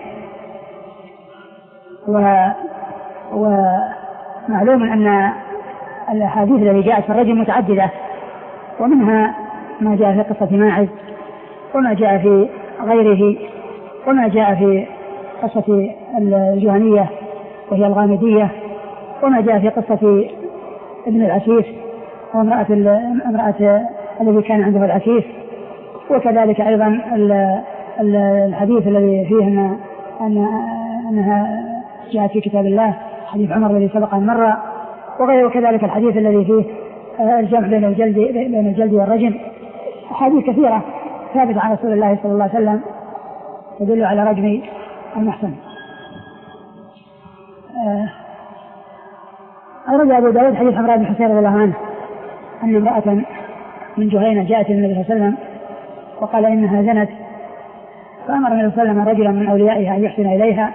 ومعلوم أن الأحاديث التي جاءت في الرجم متعددة، ومنها ما جاء في قصة ماعز، وما جاء في غيره، وما جاء في قصة الجهنية وهي الغامدية، وما جاء في قصة ابن العسيس وامرأة امرأة الذي كان عنده العسيس، وكذلك أيضا الحديث الذي فيه أن أنها جاءت في كتاب الله، حديث عمر الذي سبق أن مر، وغيره كذلك الحديث الذي فيه الجمع بين الجلد بين الجلد والرجم. أحاديث كثيرة ثابتة عن رسول الله صلى الله عليه وسلم تدل على رجم المحصن. أورد أبو داود حديث عمران بن حصين رضي الله عنه أن امرأة من جهينة جاءت النبي صلى الله عليه وسلم وقال إنها زنت، فأمر النبي صلى الله عليه وسلم رجلا من أوليائها أن يحسن إليها،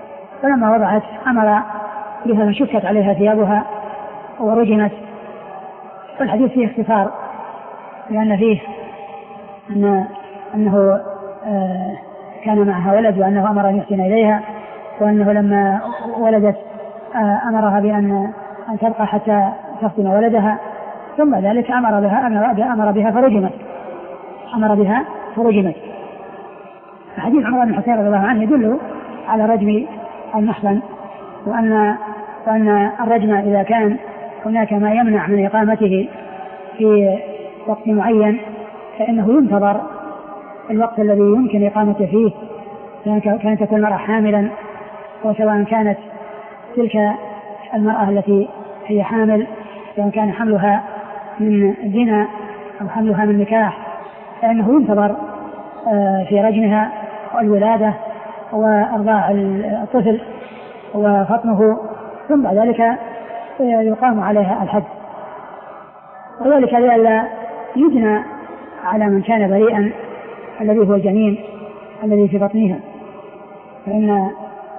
فلما وضعت أمر بها فشكت عليها ثيابها ورجمت، والحديث فيه اختصار لأن فيه أن أنه آه كان معها ولد وأنه أمر أن يحسن إليها، وأنه لما ولدت آه أمرها بأن أن تبقى حتى تفطم ولدها، ثم ذلك أمر بها أمر بها فرجمت أمر بها فرجمت. حديث عمران بن حسين رضي الله عنه يدل على رجم المحصن، وأن وأن الرجم إذا كان هناك ما يمنع من إقامته في وقت معين فإنه ينتظر الوقت الذي يمكن إقامته فيه، كانت تكون المرأة حاملا، وسواء كانت تلك المرأة التي هي حامل سواء كان حملها من زنا أو حملها من نكاح فإنه ينتظر في رجمها والولادة وإرضاع الطفل وفطمه، ثم بعد ذلك يقام عليها الحد، وذلك لئلا يجنى على من كان بريئا الذي هو الجنين الذي في بطنها، فإن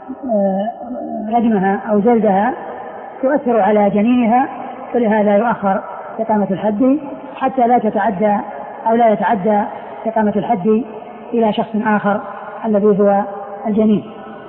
رجمها أو جلدها تؤثر على جنينها، ولهذا يؤخر إقامة الحد حتى لا تتعدى أو لا يتعدى إقامة الحد إلى شخص آخر الذي هو الجنين.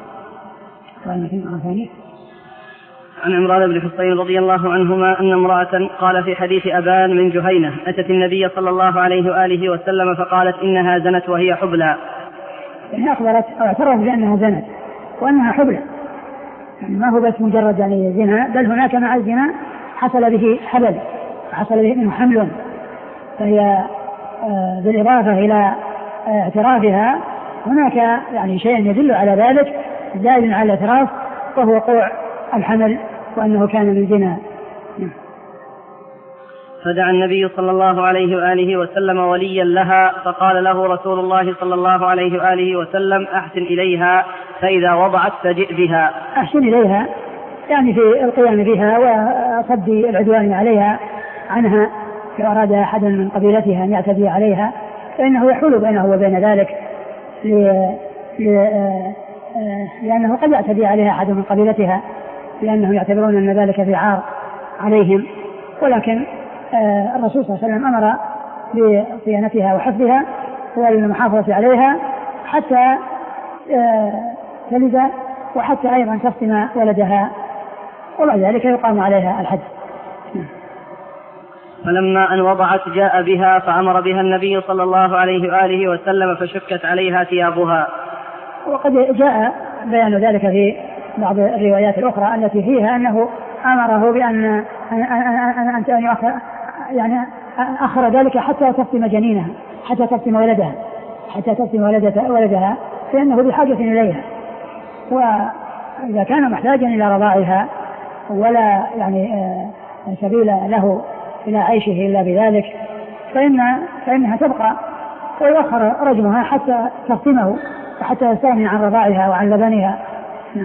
عن عمران بن حسين رضي الله عنهما أن امرأة قال في حديث أبان من جهينة أتت النبي صلى الله عليه وآله وسلم فقالت إنها زنت وهي حبلى، يعني أخبرت أو اعترفت بأنها زنت وأنها حبلى، يعني ما هو بس مجرد يعني زنا، بل هناك مع الزنا حصل به حبل حصل به منه حمل، فهي بالإضافة إلى اعترافها هناك يعني شيء يدل على ذلك زائد على الاعتراف، وهو وقوع الحمل وأنه كان من زنا. فدعا النبي صلى الله عليه وآله وسلم وليا لها، فقال له رسول الله صلى الله عليه وآله وسلم أحسن إليها فإذا وضعت فجئ بها. أحسن إليها يعني في القيام بها وصد العدوان عليها عنها، إذا أراد أحد من قبيلتها أن يعتدي عليها فإنه يحول بينه وبين ذلك، لأنه قد يعتدي عليها أحد من قبيلتها لأنهم يعتبرون أن ذلك في عار عليهم، ولكن الرسول صلى الله عليه وسلم أمر بصيانتها وحفظها والمحافظة عليها حتى تلد وحتى أيضا تفطم ولدها، وبعد ذلك يقام عليها الحد. فلما أن وضعت جاء بها فأمر بها النبي صلى الله عليه وآله وسلم فشكت عليها ثيابها. وقد جاء بيان ذلك في بعض الروايات الأخرى التي فيها أنه أمره بأن أن أن يؤخر يعني أخر ذلك حتى تفطم جنينها حتى تفطم ولدها حتى تفطم ولدها فإنه بحاجة إليها، وإذا كان محتاجا إلى رضاعها ولا يعني سبيل له إلى عيشه إلا بذلك فإن فإنها تبقى ويؤخر رجمها حتى تفطمه وحتى يستغني عن رضاعها وعن لبنها. نعم.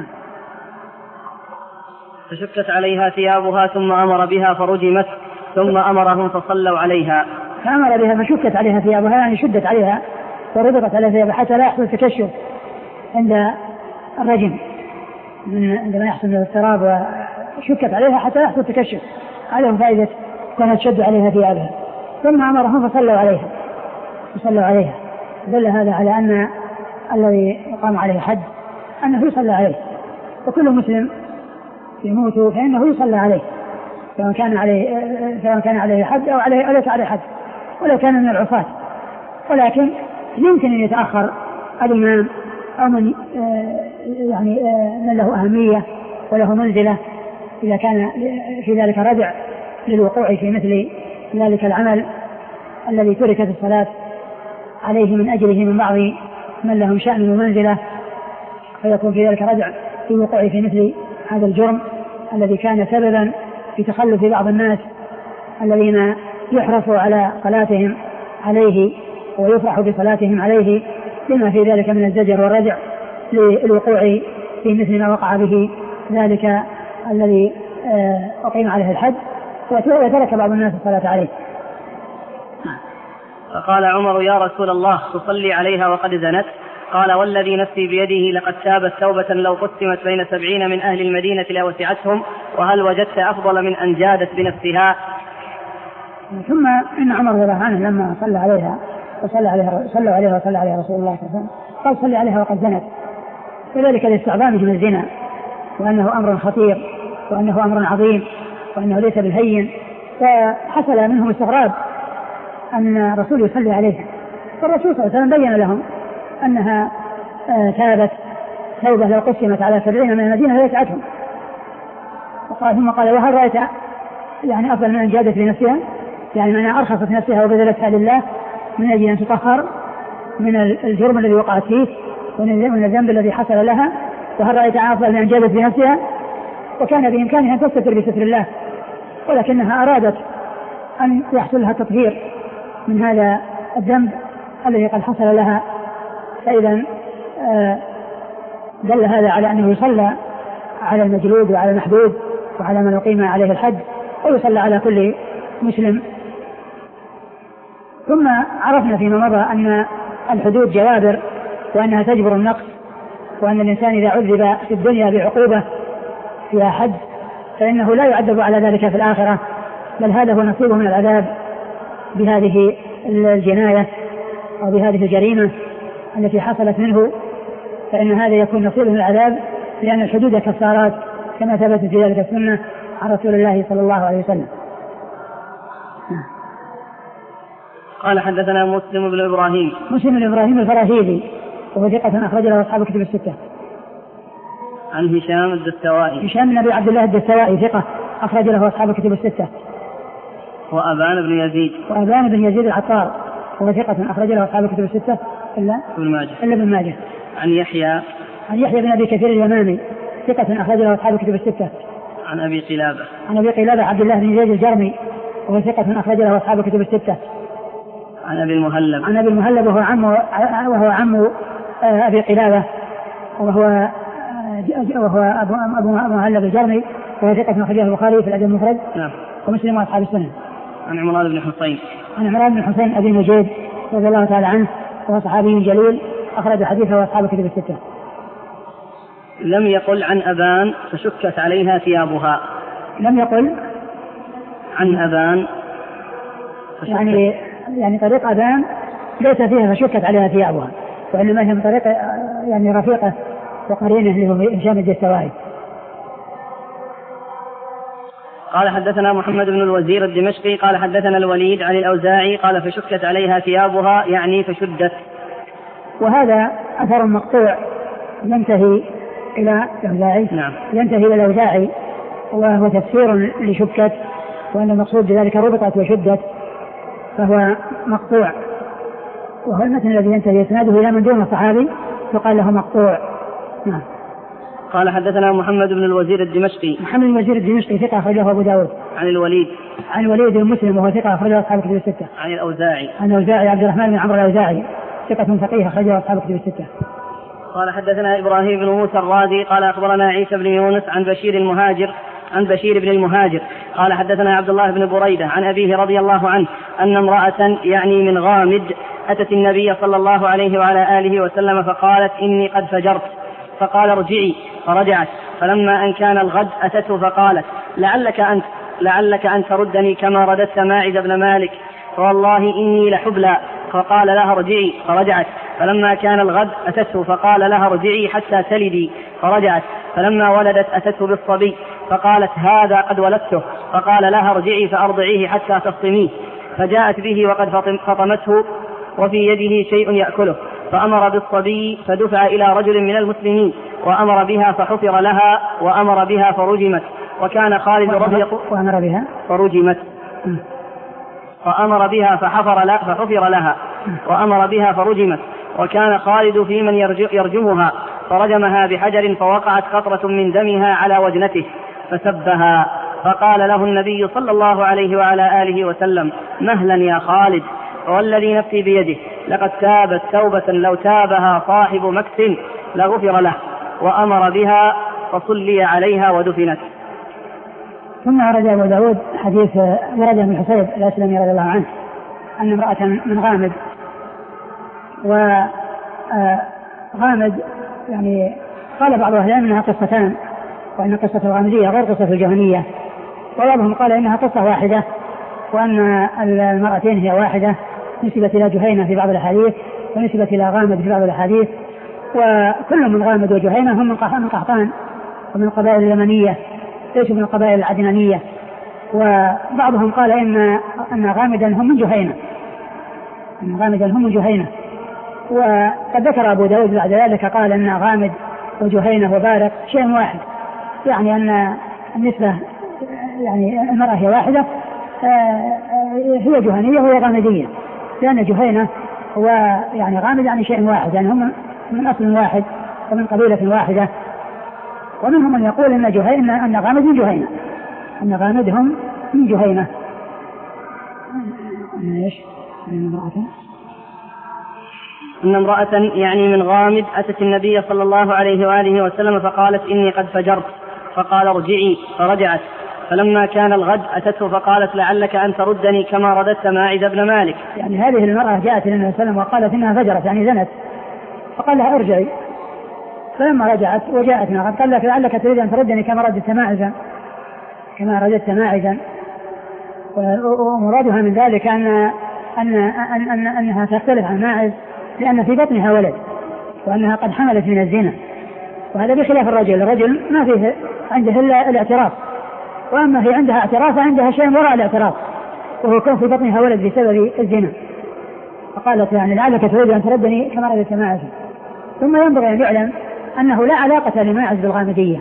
فشكت عليها ثيابها ثم أمر بها فرجمت ثم أمرهم فصلوا عليها. فأمر بها فشكت عليها ثيابها يعني شدت عليها وربطت على ثيابها حتى لا يحصل تكشف عند الرجم عندما يحصل من الاضطراب، وشكت عليها حتى لا يحصل تكشف عليهم فائدة كانت تشد عليها ثيابها، ثم أمرهم فصلوا عليها فصلوا عليها دل هذا على أن الذي يقام عليه حد أنه يصلى عليه، وكل مسلم يموت فإنه يصلى عليه سواء كان عليه سواء كان عليه حد أو عليه أو ليس عليه حد ولو كان من العصاة، ولكن يمكن أن يتأخر الإمام أو من يعني من له أهمية وله منزلة إذا كان في ذلك ردع للوقوع في مثل ذلك العمل الذي تركت الصلاة عليه من أجله من بعض من لهم شأن ومنزلة، فيكون في ذلك ردع في الوقوع في مثل هذا الجرم الذي كان سببا في تخلف بعض الناس الذين يحرص على صلاتهم عليه ويفرح بصلاتهم عليه لما في ذلك من الزجر والردع للوقوع في مثل ما وقع به ذلك الذي أقيم عليه الحد وترك بعض الناس الصلاة عليه. فقال عمر يا رسول الله تصلي عليها وقد زنت؟ قال والذي نفسي بيده لقد تابت توبة لو قسمت بين سبعين من أهل المدينة لوسعتهم، وهل وجدت أفضل من أن جادت بنفسها؟ ثم إن عمر رضي الله عنه لما صلى عليها وصلى عليها صلى عليها وصلى عليها رسول الله صلى الله عليه وسلم قال صلى عليها وقد زنت، وذلك لاستعظامه من الزنا وأنه أمر خطير وأنه أمر عظيم وأنه ليس بالهين، فحصل منهم استغراب أن الرسول يصلي عليها، فالرسول صلى الله عليه وسلم بين لهم أنها ثابت توبة لو قسمت على سبعين من المدينة ليسعتهم. وقال ثم قال وهل رأيت يعني أفضل من أن جادت بنفسها، يعني أنها أرخصت نفسها وبذلتها لله من أجل أن تطهر من الجرم الذي وقعت فيه ومن الذنب الذي حصل لها، وهل رأيت أفضل من أن جادت بنفسها، وكان بإمكانها أن تستتر بستر الله، ولكنها أرادت أن يحصل لها تطهير من هذا الذنب الذي قد حصل لها. فإذا دل هذا على أنه يصلى على المجلود وعلى المحدود وعلى من أقيم عليه الحد، ويصلى على كل مسلم. ثم عرفنا فيما مضى أن الحدود جوابر وأنها تجبر النقص، وأن الإنسان إذا عذب في الدنيا بعقوبة فيها حد فإنه لا يعذب على ذلك في الآخرة، بل هذا هو نصيبه من العذاب بهذه الجناية أو بهذه الجريمة التي حصلت منه، فإن هذا يكون نصيبه من العذاب، لأن الحدود كفارات كما ثبت في ذلك السنة عن رسول الله صلى الله عليه وسلم. قال حدثنا مسلم بن إبراهيم مسلم بن إبراهيم الفراهيدي وهو ثقة أخرج له أصحاب الكتب الستة. عن هشام الدستوائي هشام بن أبي عبد الله الدستوائي ثقة أخرج له أصحاب الكتب الستة. وأبان بن يزيد وأبان بن يزيد العطار وهو ثقة أخرج له أصحاب الكتب الستة إلا ابن ماجه إلا ابن ماجه. عن يحيى عن يحيى بن أبي كثير اليمامي ثقة أخرج له أصحاب الكتب الستة. عن أبي قلابة عن أبي قلابة عبد الله بن زيد الجرمي وهو ثقة أخرج له أصحاب الكتب الستة. عن أبي المهلب عن أبي المهلب وهو عم وهو عم أبي قلابة وهو وهو أبو أبو المهلب الجرمي وهو ثقة أخرج له البخاري في الأدب المفرد نعم ومسلم وأصحاب السنن. عن عمران بن حسين عن عمران بن حسين أبي نجيد رضي الله تعالى عنه وهو صحابي جليل أخرج حديثه وأصحاب الكتب الستة. لم يقل عن أبان فشكت عليها ثيابها. لم يقل عن أبان يعني يعني طريق أبان ليس فيها فشكت عليها ثيابها، وإنما هي من طريق يعني رفيقه وقرينه اللي هو هشام الدستوائي. قال حدثنا محمد بن الوزير الدمشقي قال حدثنا الوليد عن الأوزاعي قال فشكت عليها ثيابها يعني فشدت. وهذا أثر مقطوع ينتهي إلى الأوزاعي نعم. ينتهي إلى الأوزاعي وهو تفسير لشكت، وأن المقصود بذلك ربطت وشدت، فهو مقطوع، وهو المتن الذي ينتهي إسناده إلى من دون الصحابي فقال له مقطوع. نعم. قال حدثنا محمد بن الوزير الدمشقي محمد بن الوزير الدمشقي ثقة أخرجه أبو داود. عن الوليد عن الوليد بن مسلم وهو ثقة أخرجه أصحاب الكتب الستة. عن الأوزاعي عن الأوزاعي عبد الرحمن بن عمرو الأوزاعي ثقة فقيه أخرجه أصحاب الكتب الستة. قال حدثنا إبراهيم بن موسى الرازي قال أخبرنا عيسى بن يونس عن بشير المهاجر عن بشير بن المهاجر قال حدثنا عبد الله بن بريدة عن أبيه رضي الله عنه أن امرأة يعني من غامد أتت النبي صلى الله عليه وعلى آله وسلم فقالت إني قد فجرت، فقال ارجعي، فرجعت، فلما أن كان الغد أتته فقالت لعلك أن لعلك أن تردني كما رددت ماعز بن مالك، فوالله إني لحبلى، فقال لها ارجعي، فرجعت، فلما كان الغد أتته فقال لها ارجعي حتى تلدي، فرجعت، فلما ولدت أتته بالصبي فقالت هذا قد ولدته، فقال لها ارجعي فأرضعيه حتى تفطميه، فجاءت به وقد فطمته وفي يده شيء يأكله، فأمر بالصبي فدفع إلى رجل من المسلمين وأمر بها فحفر لها وأمر بها فرجمت، وكان خالد رضي وأمر بها فرجمت وأمر بها فحفر لها فحفر لها وأمر بها فرجمت، وكان خالد في من يرجمها فرجمها بحجر فوقعت قطرة من دمها على وجنته فسبها، فقال له النبي صلى الله عليه وعلى آله وسلم مهلا يا خالد، والذي نفسي بيده لقد تابت توبة لو تابها صاحب مكس لغفر له، وأمر بها فصلي عليها ودفنت. ثم أورد أبو داود حديث ورد بن الحصيب الأسلمي رضي الله عنه أن امرأة من غامد، وغامد يعني قال بعض أهل أنها قصتان، وأن قصة الغامدية غير قصة الجهنية، وبعضهم قال إنها قصة واحدة وأن المرأتين هي واحدة، نسبت إلى جهينة في بعض الأحاديث ونسبت إلى غامد في بعض الأحاديث، وكل من غامد وجهينة هم من قحطان ومن القبائل اليمنية ليسوا من القبائل العدنانية. وبعضهم قال إن أن غامدا هم من جهينة أن غامدا هم من جهينة وقد ذكر أبو داود بعد ذلك قال أن غامد وجهينة وبارق شيء واحد، يعني أن النسبة يعني المرأة هي واحدة، هي جهنية وهي غامدية، لأن جهينة هو يعني غامد يعني شيء واحد، يعني هم من أصل واحد ومن قبيلة واحدة. ومنهم من يقول إن جهينة أن غامد من جهينة أن غامدهم من جهينة. إيش؟ أن امرأة يعني من غامد أتت النبي صلى الله عليه وآله وسلم فقالت إني قد فجرت، فقال ارجعي، فرجعت. فلما كان الغد أتته فقالت لعلك أن تردني كما رددت ماعز بن مالك. يعني هذه المرأة جاءت إلى النبي صلى الله عليه وسلم وقالت إنها فجرت يعني زنت، فقال لها ارجعي. فلما رجعت وجاءتنا قال لك لعلك تريد أن تردني كما رددت ماعزا كما رددت ماعزا. ومرادها من ذلك أن أن أن أن أنها تختلف عن ماعز لأن في بطنها ولد وأنها قد حملت من الزنا، وهذا بخلاف الرجل. الرجل ما فيه عنده إلا الاعتراف، وأما هي عندها اعتراف وعندها شيء وراء الاعتراف وهو كون في بطنها ولد بسبب الزنا. فقالت يعني لعلك تريد أن تردني كما رددت ماعز. ثم ينبغي أن يعلم أنه لا علاقة لماعز بالغامدية،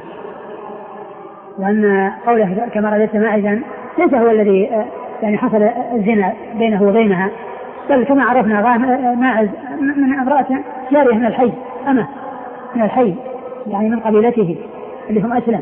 وأن قوله كما رددت ماعزا ليس هو الذي يعني حصل الزنا بينه وبينها، بل كما عرفنا ماعز من امرأة جارية من الحي أمه من الحي يعني من قبيلته اللي هم أسلم.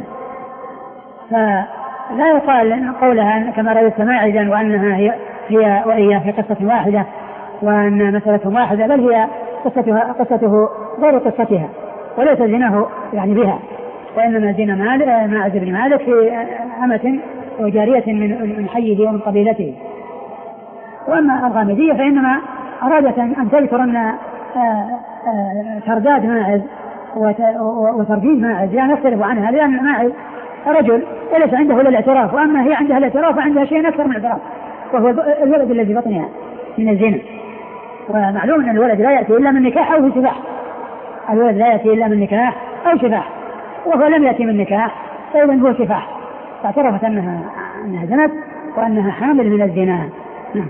فلا يقال قولها كما رددت ماعزا وأنها هي, هي وإياه في قصة واحدة وأن مسألة واحدة، بل هي قصتها قصته غير قصتها وليس زناه يعني بها، وإنما زنا ماعز بن مالك في أمة وجارية من حيه ومن قبيلته. وأما الغامدية فإنما أرادت أن تذكر أن ترداد ماعز وترديد ماعز يعني يختلف عنها، لأن ماعز رجل وليس عنده إلا الاعتراف، وأما هي عندها الاعتراف وعندها شيء أكثر من الاعتراف وهو الولد الذي بطنها من الزنا. ومعلوم أن الولد لا يأتي إلا من نكاح أو سفاح، الولد لا يأتي إلا من نكاح أو سفاح، وهو لم يأتي من نكاح فإذا هو سفاح. فاعترفت أنها أنها زنت وأنها حامل من الزنا. نعم.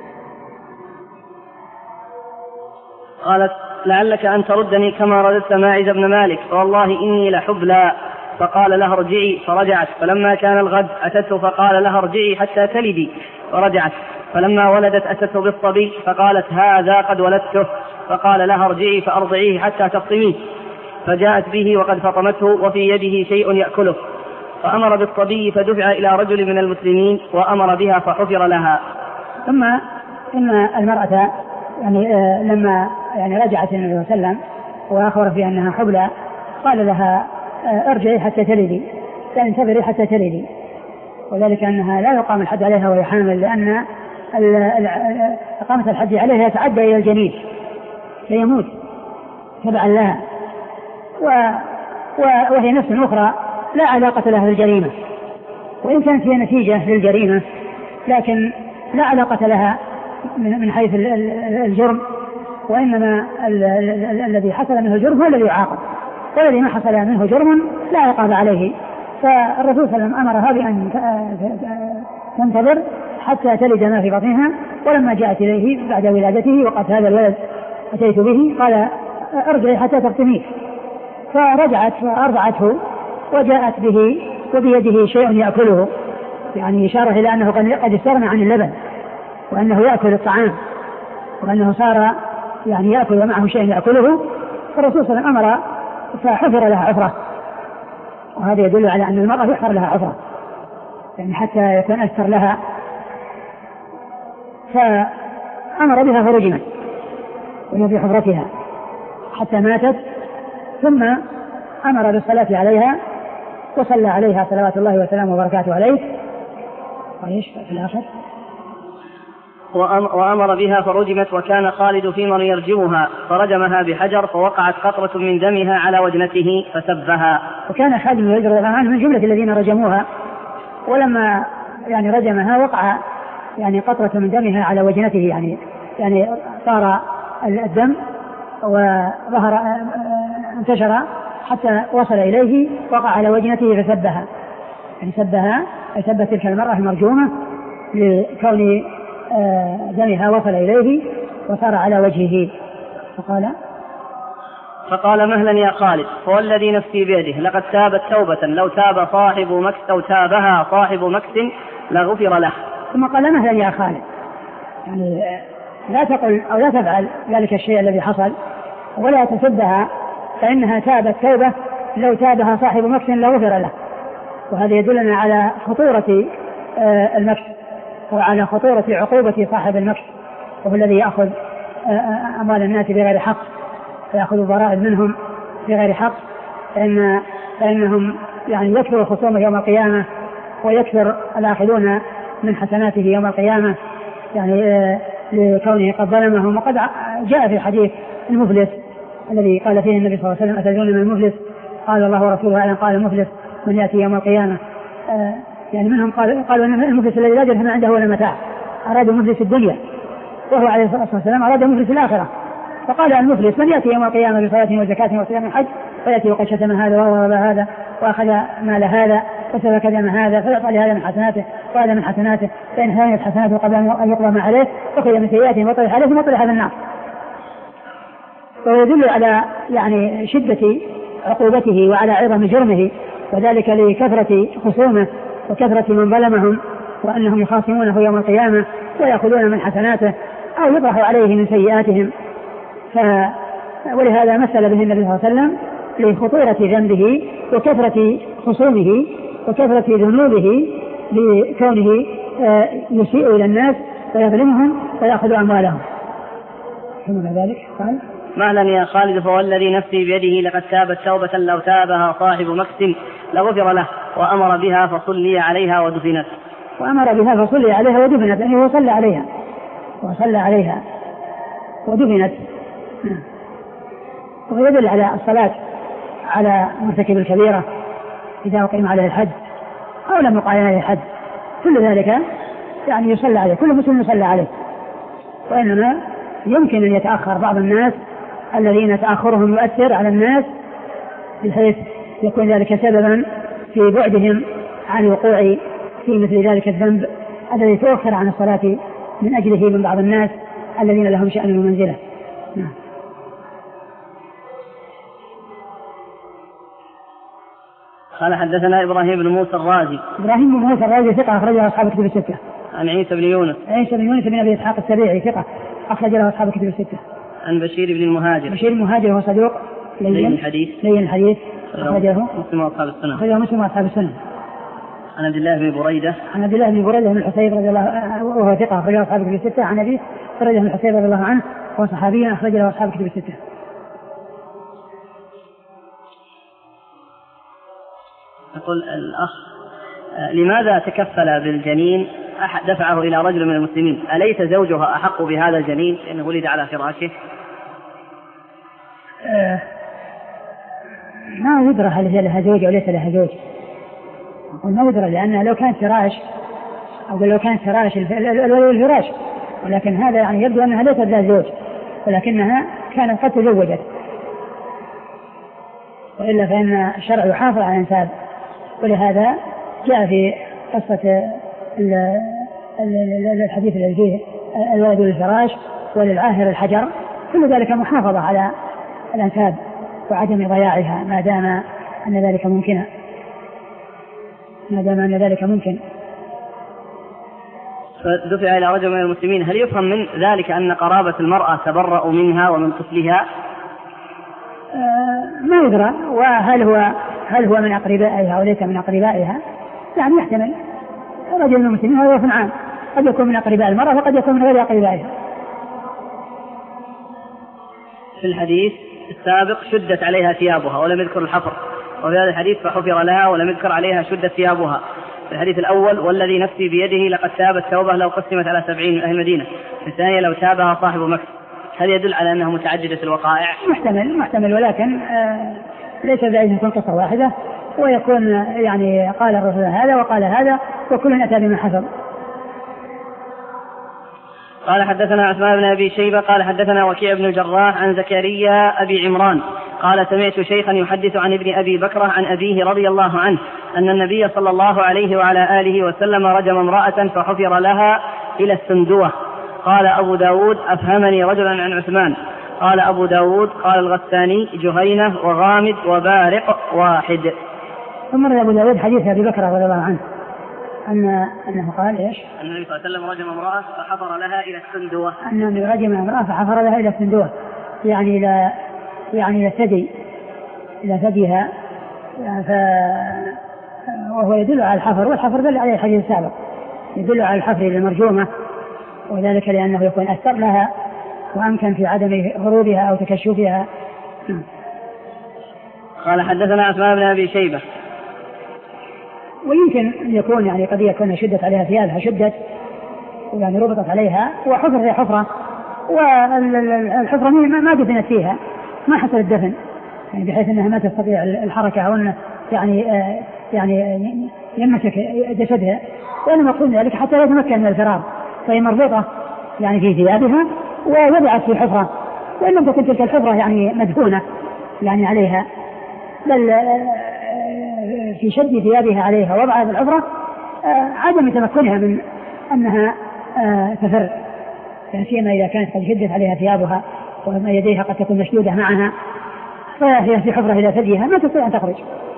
قالت لعلك أن تردني كما رددت ماعز بن مالك، فوالله إني لحبلى. فقال لها ارجعي، فرجعت. فلما كان الغد أتته فقال لها ارجعي حتى تلدي، فرجعت. فلما ولدت أتته بالصبي فقالت هذا قد ولدته، فقال لها ارجعي فأرضعيه حتى تفطميه. فجاءت به وقد فطمته وفي يده شيء يأكله، فأمر بالصبي فدفع إلى رجل من المسلمين وأمر بها فحفر لها. ثم إن المرأة يعني آه لما يعني رجعت النبي صلى الله عليه وسلم وأخبر فيها أنها حبلى قال لها آه ارجعي حتى تلدي، يعني انتظري حتى تلدي، وذلك أنها لا يقام الحد عليها وهي حامل، لأن إقامة الحد عليها يتعدى إلى الجنين فيموت تبعا لها، وهي نفس أخرى لا علاقة لها بالجريمة، وإن كانت هي نتيجة للجريمة لكن لا علاقة لها من حيث الجرم، وإنما الذي حصل منه الجرم هو الذي يعاقب، والذي ما حصل منه جرم لا عقاب عليه. فالرسول صلى الله عليه وسلم أمرها بأن تنتظر حتى تلد ما في بطنها. ولما جاءت إليه بعد ولادته وقالت هذا الولد أتيت به قال ارجعي حتى تفطميه، فرجعت فأرضعته وجاءت به وبيده شيء يأكله، يعني إشارة إلى أنه قد استغنى عن اللبن وأنه يأكل الطعام وأنه صار يعني يأكل ومعه شيء يأكله. فالرسول صلى الله عليه وسلم أمر فحفر لها حفرة، وهذا يدل على أن المرأة يحفر لها حفرة يعني حتى يكون أستر لها. فأمر بها فرجمت وهي في حفرتها حتى ماتت، ثم أمر بالصلاة عليها وصلى عليها صلوات الله وسلامه وبركاته عليه. وإيش في الآخر؟ وأمر بها فرجمت، وكان خالد في من يرجمها فرجمها بحجر فوقعت قطرة من دمها على وجنته فسبها. وكان خالد رضي الله عنه من جملة الذين رجموها، ولما يعني رجمها وقع يعني قطرة من دمها على وجنته، يعني يعني صار الدم وظهر انتشر حتى وصل إليه وقع على وجنته فسبها، يعني سبها أي سب تلك المرأة المرجومة لكون دمها وصل إليه وصار على وجهه. فقال فقال مهلا يا خالد فوالذي نفسي بيده لقد تابت توبة لو تاب صاحب مكس أو تابها صاحب مكس لغفر له. ثم قال مهلا يا خالد، يعني لا تقل أو لا تفعل ذلك الشيء الذي حصل ولا تسبها، فإنها تابت توبة لو تابها صاحب مكس لغفر له. وهذا يدلنا على خطورة المكس وعلى خطورة عقوبة صاحب المكس، وهو الذي يأخذ أموال الناس بغير حق ويأخذ الضرائب منهم بغير حق، فإن فإنهم يعني يكثر خصومه يوم القيامة ويكثر الآخذون من حسناته يوم القيامة، يعني لكونه قد ظلمهم. وقد جاء في حديث المفلس الذي قال فيه النبي صلى الله عليه وسلم أتدرون من المفلس؟ قال الله ورسوله أعلم. قال المفلس من يأتي يوم القيامة، يعني منهم قال قالوا أن المفلس الذي لا درهم عنده ولا متاع، أرادوا مفلس الدنيا، وهو عليه الصلاة والسلام أراد مفلس الآخرة. فقال المفلس من يأتي يوم القيامة بصلاة وزكاة وصيام الحج فيأتي وقد شتم هذا وضرب هذا وأخذ مال هذا وسفك دم هذا فيعطى لهذا من حسناته وهذا من حسناته، فإن كانت حسناته قبل أن يقضى ما عليه أخذ من سيئاته وطرح عليه وطرح على النار. ويدل على يعني شدة عقوبته وعلى عظم جرمه، وذلك لكثرة خصومه وكثرة من ظلمهم، وأنهم يخاصمونه يوم القيامة ويأخذون من حسناته أو يطرح عليه من سيئاتهم. ف... ولهذا مثل به النبي صلى الله عليه وسلم لخطورة ذنبه وكثرة خصومه وكثرة ذنوبه لكونه يسيء إلى الناس ويظلمهم ويأخذ أموالهم. ثم ذلك قال مهلا يا خالد فوالذي نفسي بيده لقد تابت توبة لو تابها صاحب مكس لغفر له وأمر بها فصلي عليها ودفنت. وأمر بها فصلي عليها ودفنت، يعني هو صلى عليها وصلى عليها ودفنت. ويدل على الصلاة على مرتكب الكبيرة إذا أقيم عليه الحد أو لم يقيم عليه الحد، كل ذلك يعني يصلى عليه، كل مسلم يصلى عليه. وإنما يمكن أن يتأخر بعض الناس الذين تأخرهم يؤثر على الناس بحيث يكون ذلك سببا في بعدهم عن الوقوع في مثل ذلك الذنب الذي تؤخر عن الصلاة من أجله من بعض الناس الذين لهم شأن ومنزلة. نعم. قال حدثنا إبراهيم بن موسى الرازي. إبراهيم بن موسى الرازي ثقة أخرج له أصحاب الكتب الستة. عن عيسى بن يونس. عيسى بن يونس بن أبي إسحاق السبيعي ثقة أخرج له أصحاب الكتب الستة. عن بشير بن المهاجر. بشير المهاجر هو صدوق لين الحديث. لين الحديث أخرجه مسلم وأصحاب السنة. أخرجه مسلم وأصحاب السنة. عن عبد الله بن بريدة. عن عبد الله بن بريدة بن الحصيب رضي الله عنه وهو ثقة أخرج له أصحاب الكتب الستة. عن أبي بريدة بن الحصيب رضي الله عنه وهو صحابي أخرج له أصحاب الكتب الستة. يقول الأخ لماذا تكفل بالجنين أحد دفعه إلى رجل من المسلمين؟ أليس زوجها أحق بهذا الجنين لأنه ولد على فراشه؟ آه ما يدرى هل هي لها زوج أو ليس لها زوج، ما يدرى، لأنها لو كانت فراش أو لو كانت فراش الفراش، ولكن هذا يعني يبدو أنها ليست لها زوج ولكنها كانت قد تزوجت، وإلا فإن الشرع يحافظ على الأنساب. ولهذا جاء في قصة الحديث الذي فيه الولد للفراش وللعاهر الحجر، كل ذلك محافظة على الأنساب وعدم ضياعها ما دام أن ذلك ممكن ما دام أن ذلك ممكن. فدفع إلى رجل من المسلمين، هل يفهم من ذلك أن قرابة المرأة تبرأ منها ومن طفلها؟ آه ما يدرى، وهل هو هل هو من أقربائها أو ليس من أقربائها، يعني يحتمل رجل من المسلمين هذا وفن عام، قد يكون من أقرباء المرأة وقد يكون من غير أقربائها. في الحديث السابق شدت عليها ثيابها ولم يذكر الحفر، وفي هذا الحديث فحفر لها ولم يذكر عليها شدت ثيابها. في الحديث الأول والذي نفسي بيده لقد تابت توبة لو قسمت على سبعين من أهل المدينة، في الثانية لو تابها صاحب مكة. هل يدل على أنها متعددة الوقائع؟ محتمل محتمل ولكن آه ليس بعيد أن تكون قصة واحدة، ويكون يعني قال الرسول هذا وقال هذا وكل أتى بما حصل. قال حدثنا عثمان بن أبي شيبة قال حدثنا وكيع بن الجراح عن زكريا أبي عمران قال سمعت شيخا يحدث عن ابن أبي بكرة عن أبيه رضي الله عنه أن النبي صلى الله عليه وعلى آله وسلم رجم امرأة فحفر لها إلى السندوة. قال أبو داود أفهمني رجلا عن عثمان. قال أبو داود قال الغساني جهينة وغامد وبارق واحد. ثم روى أبو داود حديث أبي بكر رضي الله عنه أن أنه قال إيش؟ أن النبي صلى الله عليه وسلم رجم امرأة فحفر لها إلى السندوة. أن النبي رجم امرأة فحفر لها إلى السندوة يعني إلى يعني إلى الثدي إلى ثديها ف... وهو يدل على الحفر، والحفر دل عليه الحديث السابق يدل على الحفر للمرجومة، وذلك لأنه يكون أثر لها وأمكن في عدم هروبها أو تكشفها. قال حدثنا عثمان بن أبي شيبة. ويمكن أن يكون يعني قد يكون شدت عليها ثيابها شدت يعني ربطت عليها وحفر هي حفرة، والحفرة ما دفنت فيها ما حصل الدفن يعني بحيث أنها ما تستطيع الحركة أو أن يعني آه يعني يمسك جسدها، وأنا مقصود ذلك حتى لا يتمكن من الفرار، فهي مربوطة يعني في ثيابها ووضعت في حفرة، وإن لم تكن تلك الحفرة يعني مدفونة يعني عليها، بل في شد ثيابها عليها وضعها في الحفرة عدم تمكنها من أنها تفر، يعني سيما إذا كانت قد شدت عليها ثيابها وما يديها قد تكون مشدودة معها، فهي في حفرة إلى ثديها ما تستطيع أن تخرج.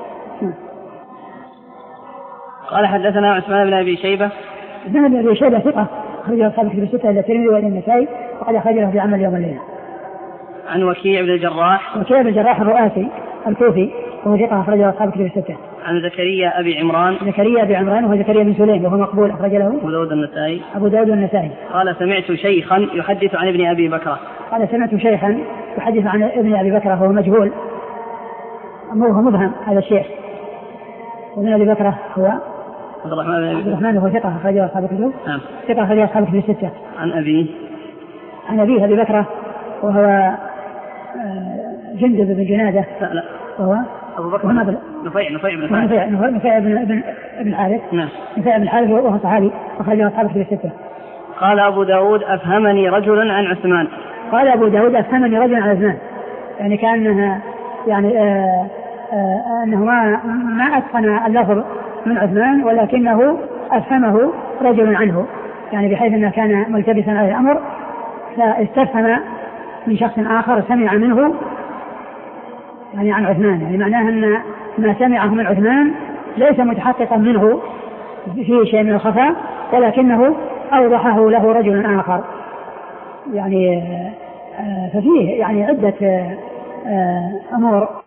قال حدثنا عثمان بن أبي شيبة. عثمان بن أبي شيبة ثقة أخرجه أصحاب الكتب الستة إلا الترمذي وإلى النسائي، وقد أخرجه في عمل يوم الليلة. عن وكيع بن الجراح. وكيع بن الجراح الرؤاسي الكوفي وهو ثقة أخرجه أصحاب الكتب الستة. عن زكريا أبي عمران. زكريا أبي عمران وهو زكريا بن سليم وهو مقبول أخرج له أبو داود النسائي. أبو داود النسائي. قال سمعت شيخا يحدث عن ابن أبي بكرة. قال سمعت شيخا يحدث عن ابن أبي بكرة وهو مجهول وهو مبهم هذا الشيخ، وابن أبي بكرة هو عبد الرحمن عبد الرحمن وهو ثقة أخرجه أصحاب الكتب. نعم. ثقة أخرجه أصحاب الكتب الستة. عن أبيه. عن أبيه أبي بكرة وهو جندب بن جنادة. لا لا وهو أبو بكر نفيع نفيع بن الحارث. نفيع بن بن الحارث. نعم. نفيع بن الحارث وهو صحابي أخرجه أصحاب الكتب الستة. قال أبو داود أفهمني رجل عن عثمان. قال أبو داود أفهمني رجل عن عثمان، يعني كأنها يعني آآ آآ أنه ما ما أتقن اللفظ من عثمان ولكنه أفهمه رجل عنه، يعني بحيث أنه كان ملتبسا على الأمر فاستفهم من شخص آخر سمع منه يعني عن عثمان، يعني معناه أن ما سمعه من عثمان ليس متحققا منه فيه شيء من الخفاء، ولكنه أوضحه له رجل آخر، يعني ففيه يعني عدة أمور